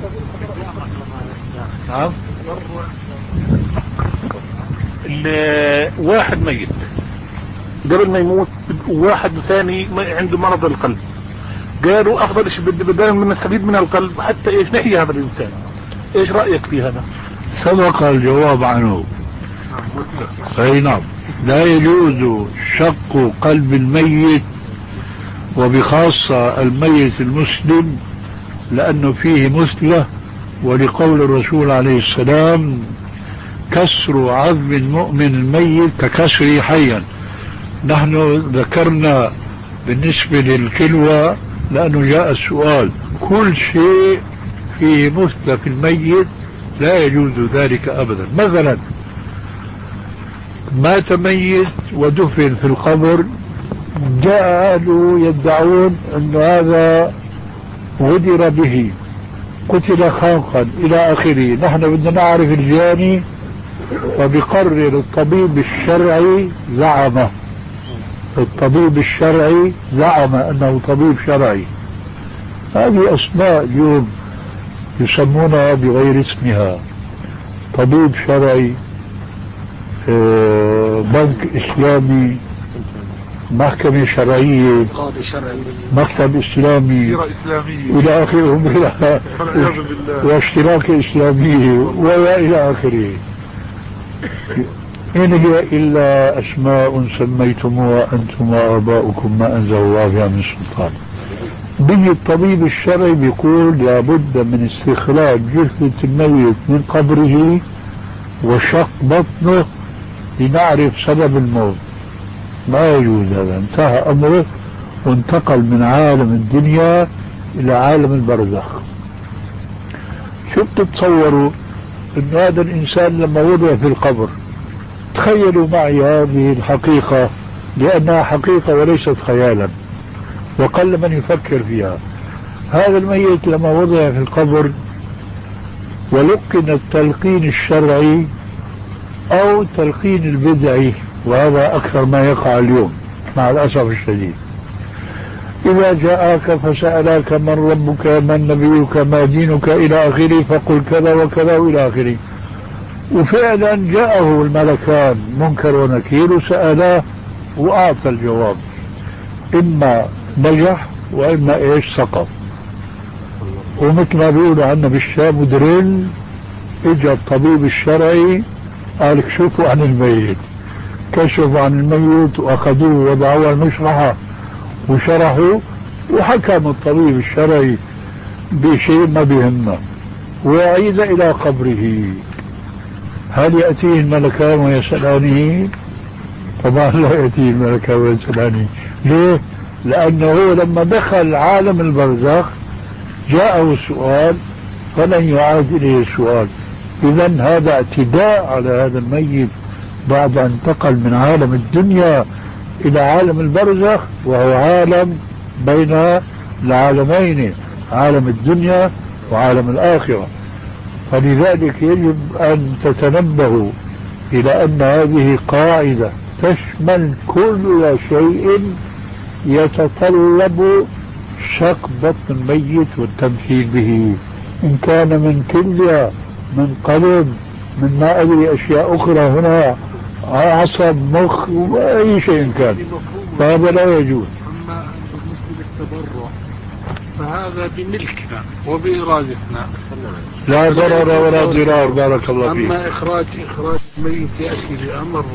نعم. واحد ميت قبل ما يموت، وواحد ثاني عنده مرض القلب، قالوا افضل شيء بدل من الحبيب من القلب حتى ايش نحيي هذا الانسان. ايش رايك في هذا؟ سبق الجواب عنه. اي نعم، لا يجوز شق قلب الميت، وبخاصة الميت المسلم، لانه فيه مثلة، ولقول الرسول عليه السلام كسر عظم المؤمن الميت ككسره حيا. نحن ذكرنا بالنسبة للكلوة لأنه جاء السؤال، كل شيء فيه مثلى في الميت لا يجوز ذلك أبدا. مثلا مات ميت ودفن في القبر، جاء أهله يدعون أن هذا غدر به، قتل خانقا إلى آخره. نحن بدنا نعرف الجاني، وبقرر الطبيب الشرعي زعمه الطبيب الشرعي زعم أنه طبيب شرعي. هذه أسماء اليوم يسمونها بغير اسمها، طبيب شرعي، بنك إسلامي، محكمة شرعية، مكتب إسلامي إلى آخره، واشتراك إسلامية وإلى آخره. إن هي إلا أسماء سميتموها أنتم وآباؤكم ما أنزل الله بها من سلطان. به الطبيب الشرعي بيقول لابد من استخراج جثة الميت من قبره وشق بطنه لنعرف سبب الموت. ما يجوز هذا، انتهى أمره وانتقل من عالم الدنيا إلى عالم البرزخ. شو شو بتتصوروا أن هذا الإنسان لما وضع في القبر، تخيلوا معي هذه الحقيقة لأنها حقيقة وليست خيالا، وقل من يفكر فيها. هذا الميت لما وضع في القبر ولقن التلقين الشرعي أو تلقين البدعي، وهذا أكثر ما يقع اليوم مع الأسف الشديد. إذا جاءك فسألك من ربك من نبيك ما دينك إلى آخره فقل كذا وكذا وإلى آخره. وفعلا جاءه الملكان منكر ونكير وسألاه وأعطى الجواب، إما نجح وإما إيش سقط. ومثل ما بيقولوا عنا بالشام ودريل، اجى الطبيب الشرعي قال كشفوا عن الميت، كشفوا عن الميت وأخذوه ووضعوه المشرحة وشرحوا، وحكم الطبيب الشرعي بشيء ما بيهمه وعيد إلى قبره. هل يأتيه الملكان ويسألانه؟ طبعا لا يأتيه الملكان ويسألانه. ليه؟ لأنه لما دخل عالم البرزخ جاءه السؤال فلن يعاد إليه السؤال. إذن هذا اعتداء على هذا الميت بعد أن انتقل من عالم الدنيا إلى عالم البرزخ، وهو عالم بين العالمين، عالم الدنيا وعالم الآخرة. فلذلك يجب أن تتنبهوا إلى أن هذه قاعدة تشمل كل شيء يتطلب شق بطن الميت والتمثيل به، إن كان من كلية من قلب من ما أدري أشياء أخرى هنا عصب مخ وأي شيء كان، فهذا لا يجوز. أما بالنسبة للتبرع فهذا بملكنا وبإرادتنا، لا ضرر ولا ضرار. بارك الله فيك. أما إخراج إخراج الميت يأتي بأمر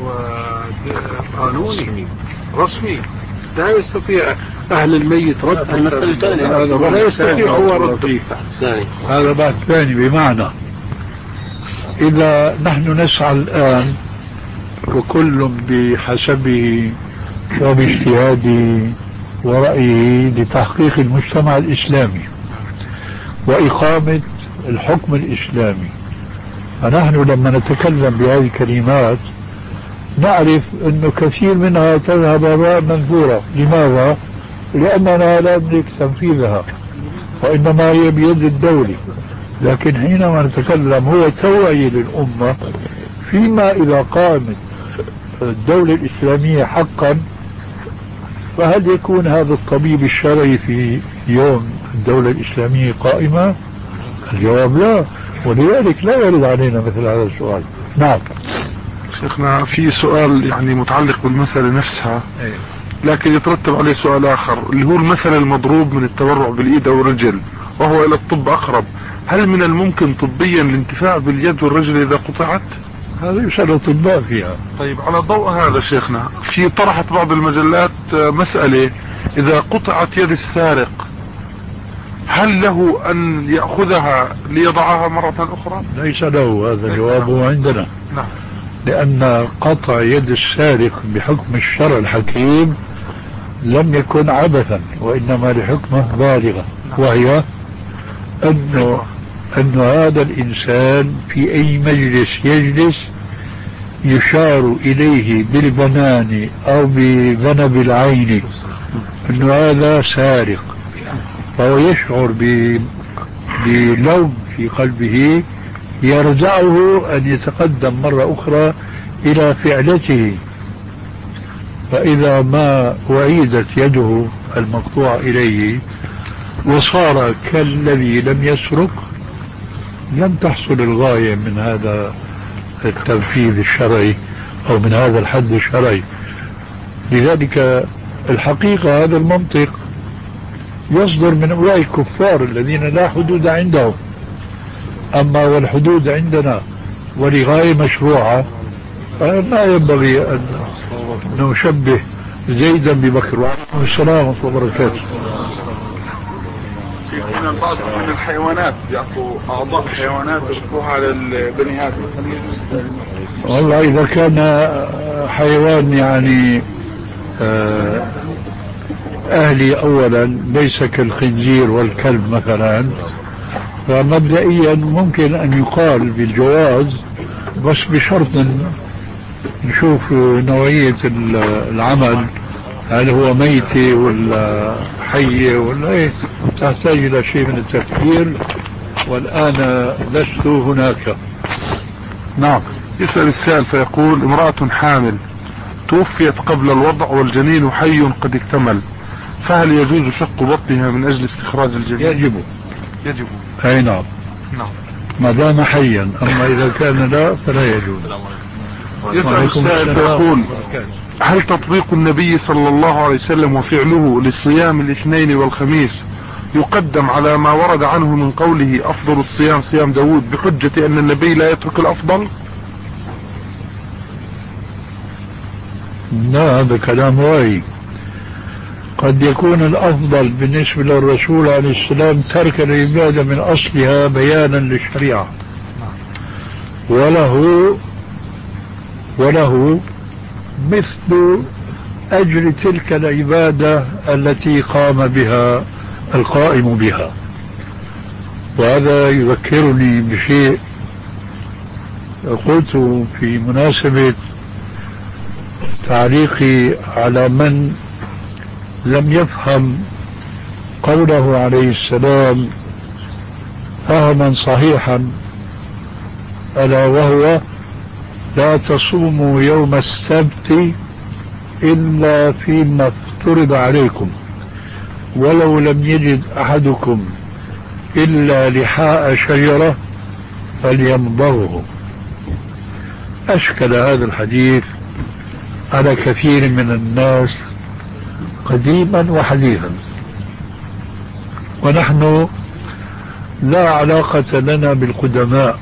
قانوني رسمي، لا يستطيع أهل الميت رد المسألة الثانية، هذا ولا يستطيع هو رد. هذا بعد ثاني، بمعنى إذا نحن نسعى الآن وكل بحسبه وباجتهاده ورأيه لتحقيق المجتمع الإسلامي وإقامة الحكم الإسلامي، فنحن لما نتكلم بهذه الكلمات نعرف أنه كثير منها تذهب هباء منثورا. لماذا؟ لأننا لا نملك تنفيذها وإنما هي بيد الدولة. لكن حينما نتكلم هو توعية للأمة فيما إذا قامت الدولة الإسلامية حقا، فهل يكون هذا الطبيب الشرعي في يوم الدولة الإسلامية قائمة؟ الجواب لا، ولذلك لا يرد علينا مثل هذا السؤال. نعم شيخنا، في سؤال يعني متعلق بالمسألة نفسها، لكن يترتب عليه سؤال آخر اللي هو المثل المضروب من التبرع بالإيد أو الرجل وهو إلى الطب أقرب. هل من الممكن طبيا الانتفاع باليد والرجل إذا قطعت؟ هذا يسأل الأطباء فيها. طيب، على ضوء هذا شيخنا، في طرحت بعض المجلات مسألة إذا قطعت يد السارق هل له أن يأخذها ليضعها مرة أخرى؟ ليس له، هذا جوابه عندنا. نعم. لأن قطع يد السارق بحكم الشرع الحكيم لم يكن عبثا وإنما لحكمة بالغة، وهي أنه, أنه هذا الإنسان في أي مجلس يجلس يشار إليه بالبنان أو بذنب العين أنه هذا سارق، فهو يشعر بلوم في قلبه يرجعه أن يتقدم مرة أخرى إلى فعلته. فإذا ما أعيدت يده المقطوع إليه وصار كالذي لم يسرق لم تحصل الغاية من هذا التنفيذ الشرعي أو من هذا الحد الشرعي. لذلك الحقيقة هذا المنطق يصدر من أولئك الكفار الذين لا حدود عندهم، أما والحدود عندنا ولغاية مشروعة فما ينبغي أن نشبه زيدا ببكر. وعليكم السلام ورحمة الله وبركاته. شيخنا، البعض من الحيوانات يعطوا أعضاء حيوانات يرفعوها على البني آدم. والله إذا كان حيوان يعني أهلي أولا ليس كالخنزير والكلب مثلا، فمبدئيا ممكن أن يقال بالجواز، بس بشرط نشوف نوعية العمل، هل هو ميتة ولا حية ولا ايه، تحتاج إلى شيء من التفكير، والآن لست هناك. نعم. يسأل السائل فيقول: امرأة حامل توفيت قبل الوضع والجنين حي قد اكتمل، فهل يجوز شق بطنها من أجل استخراج الجنين؟ يجب. يجب. أي نعم. نعم. ما دام حيا، أما إذا كان لا فلا يجوز. يسأل السائل فيقول: هل تطبيق النبي صلى الله عليه وسلم وفعله للصيام الاثنين والخميس يقدم على ما ورد عنه من قوله أفضل الصيام صيام داود بحجة أن النبي لا يترك الأفضل؟ لا، هذا كلام رأي. قد يكون الأفضل بالنسبة للرسول عليه السلام ترك العبادة من أصلها بيانا للشريعة، وله وله مثل أجر تلك العبادة التي قام بها القائم بها. وهذا يذكرني بشيء قلت في مناسبة تعليقي على من لم يفهم قوله عليه السلام فهما صحيحا، ألا وهو: لا تصوموا يوم السبت إلا فيما افترض عليكم، ولو لم يجد أحدكم إلا لحاء شجرة فليمضغه. أشكل هذا الحديث على كثير من الناس قديما وحديثا، ونحن لا علاقة لنا بالقدماء،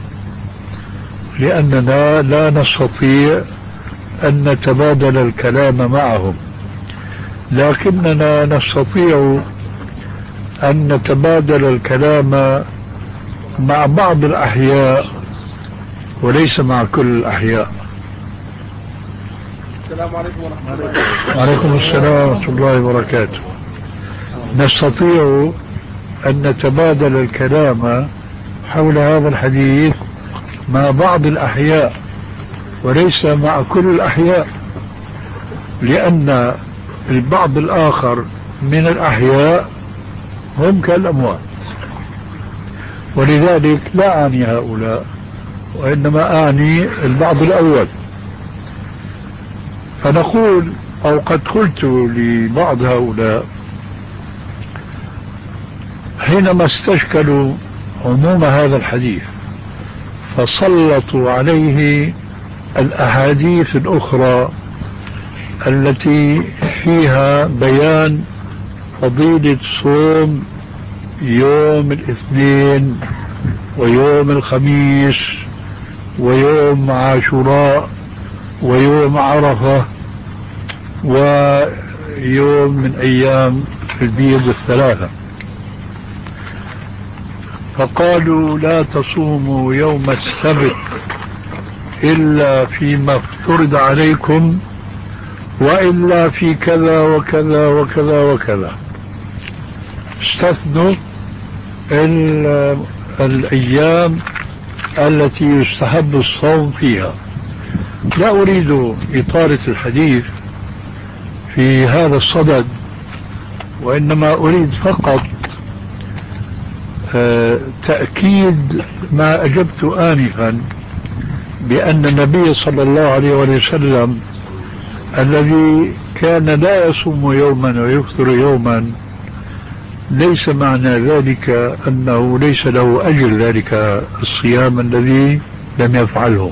لأننا لا نستطيع أن نتبادل الكلام معهم، لكننا نستطيع أن نتبادل الكلام مع بعض الأحياء وليس مع كل الأحياء. السلام عليكم ورحمة الله. وعليكم السلام ورحمة الله وبركاته. نستطيع أن نتبادل الكلام حول هذا الحديث مع بعض الأحياء وليس مع كل الأحياء، لأن البعض الآخر من الأحياء هم كالأموات، ولذلك لا أعني هؤلاء، وإنما أعني البعض الأول. فنقول أو قد قلت لبعض هؤلاء حينما استشكلوا عموم هذا الحديث فسلطوا عليه الأحاديث الأخرى التي فيها بيان فضيلة صوم يوم الاثنين ويوم الخميس ويوم عاشوراء ويوم عرفة ويوم من أيام البيض الثلاثة، فقالوا لا تصوموا يوم السبت إلا فيما افترض عليكم وإلا في كذا وكذا وكذا وكذا. استثنوا الأيام التي يستحب الصوم فيها. لا أريد إطالة الحديث في هذا الصدد، وإنما أريد فقط تأكيد ما أجبت آنفا بأن النبي صلى الله عليه وسلم الذي كان لا يصوم يوما ويفطر يوما ليس معنى ذلك أنه ليس له أجر ذلك الصيام الذي لم يفعله.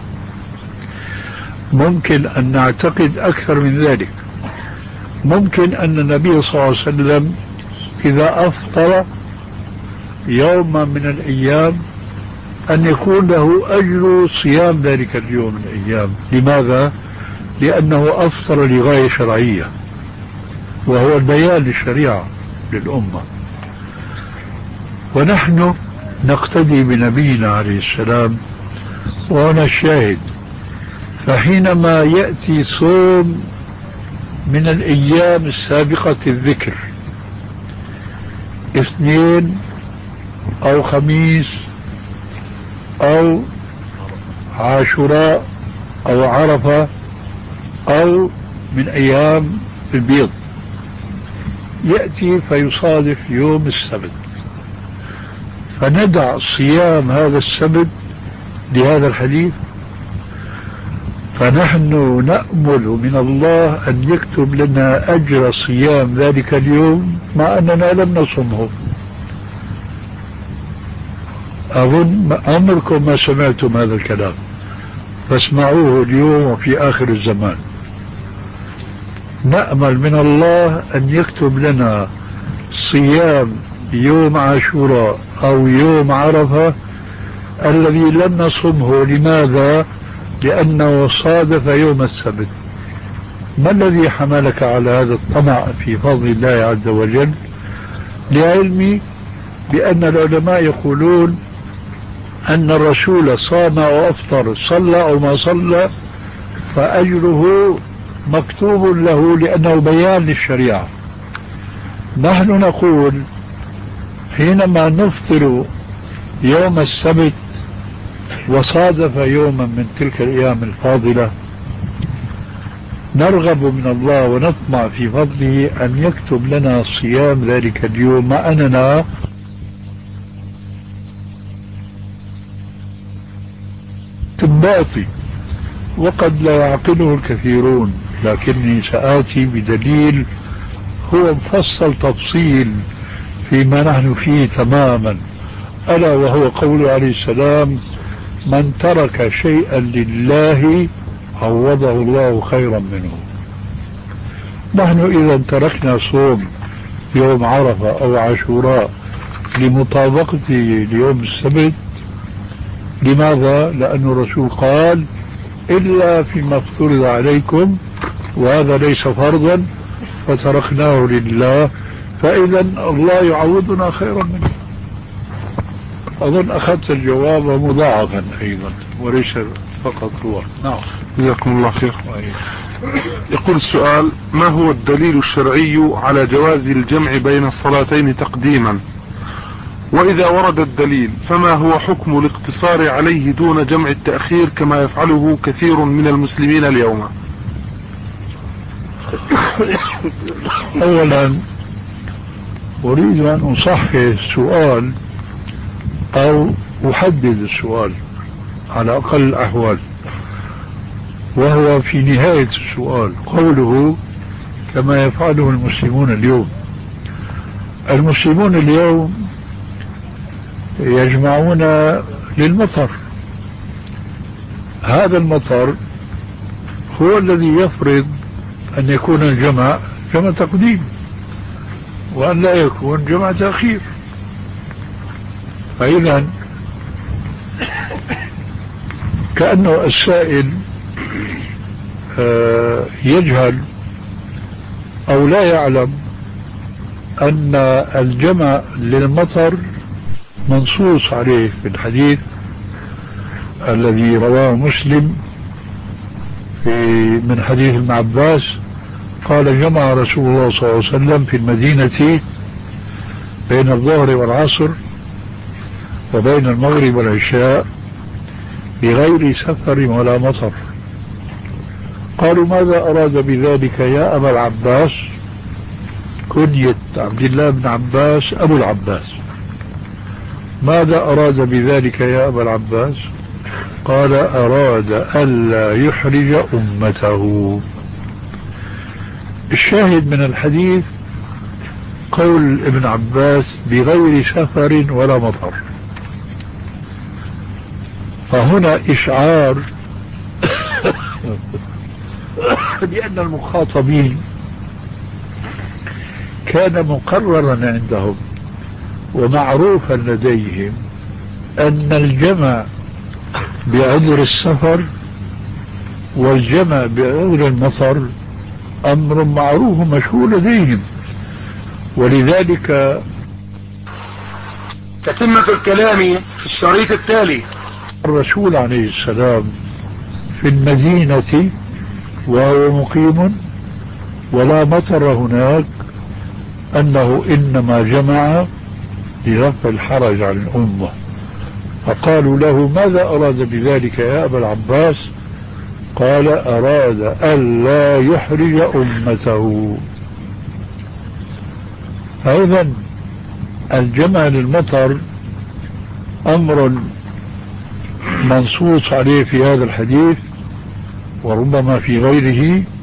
ممكن أن نعتقد أكثر من ذلك. ممكن أن النبي صلى الله عليه وسلم إذا أفطر يوما من الأيام أن يكون له أجر صيام ذلك اليوم من الأيام. لماذا؟ لأنه أفطر لغاية شرعية، وهو البيان للشريعة للأمة، ونحن نقتدي بنبينا عليه السلام وهنا الشاهد. فحينما يأتي صوم من الأيام السابقة الذكر اثنين أو خميس أو عاشوراء أو عرفة أو من أيام البيض، يأتي فيصادف يوم السبت، فندع صيام هذا السبت لهذا الحديث. فنحن نأمل من الله أن يكتب لنا أجر صيام ذلك اليوم مع أننا لم نصمه. أظن عمركم ما سمعتم هذا الكلام، فاسمعوه اليوم وفي آخر الزمان. نأمل من الله أن يكتب لنا صيام يوم عاشوراء أو يوم عرفة الذي لم نصمه. لماذا؟ لأنه صادف يوم السبت. ما الذي حملك على هذا الطمع في فضل الله عز وجل؟ لعلمي بأن العلماء يقولون أن الرسول صام أو أفطر، صلى أو ما صلى، فأجره مكتوب له لأنه بيان للشريعة. نحن نقول حينما نفطر يوم السبت وصادف يوما من تلك الأيام الفاضلة، نرغب من الله ونطمع في فضله أن يكتب لنا صيام ذلك اليوم، مع أننا باطي وقد لا يعقله الكثيرون، لكني سآتي بدليل هو مفصل تفصيل فيما نحن فيه تماما، ألا وهو قوله عليه السلام: من ترك شيئا لله عوضه الله خيرا منه. نحن إذا تركنا صوم يوم عرفة أو عاشوراء لمطابقته ليوم السبت، لماذا؟ لأن الرسول قال: إلا فيما افترض عليكم، وهذا ليس فرضا فتركناه لله، فإذا الله يعوضنا خيرا منه. أظن أخذت الجواب مضاعفا أيضا وليس فقط هو. نعم، جزاكم الله خير. يقول السؤال: ما هو الدليل الشرعي على جواز الجمع بين الصلاتين تقديما؟ وإذا ورد الدليل فما هو حكم الاقتصار عليه دون جمع التأخير كما يفعله كثير من المسلمين اليوم؟ أولا أريد أن أصحح السؤال أو أحدد السؤال على أقل الأحوال، وهو في نهاية السؤال قوله كما يفعله المسلمون اليوم. المسلمون اليوم يجمعون للمطر، هذا المطر هو الذي يفرض أن يكون الجمع جمع تقديم وأن لا يكون جمع تأخير. فإذا كأنه السائل يجهل أو لا يعلم أن الجمع للمطر منصوص عليه في الحديث الذي رواه مسلم في من حديث ابن عباس قال: جمع رسول الله صلى الله عليه وسلم في المدينة بين الظهر والعصر وبين المغرب والعشاء بغير سفر ولا مطر. قالوا: ماذا أراد بذلك يا أبا العباس؟ كنية عبد الله بن عباس أبو العباس. ماذا أراد بذلك يا أبا العباس؟ قال: أراد ألا يحرج أمته. الشاهد من الحديث قول ابن عباس بغير سفر ولا مطر. فهنا إشعار بأن المخاطبين كان مقررا عندهم ومعروفا لديهم أن الجمع بعذر السفر والجمع بعذر المطر أمر معروف مشهور لديهم، ولذلك تتمة الكلام في الشريط التالي. الرسول عليه السلام في المدينة وهو مقيم ولا مطر هناك أنه إنما جمع لرفع الحرج عن الأمة. فقالوا له ماذا أراد بذلك يا أبا العباس؟ قال أراد ألا يحرج أمته. فإذا الجمع للمطر أمر منصوص عليه في هذا الحديث وربما في غيره،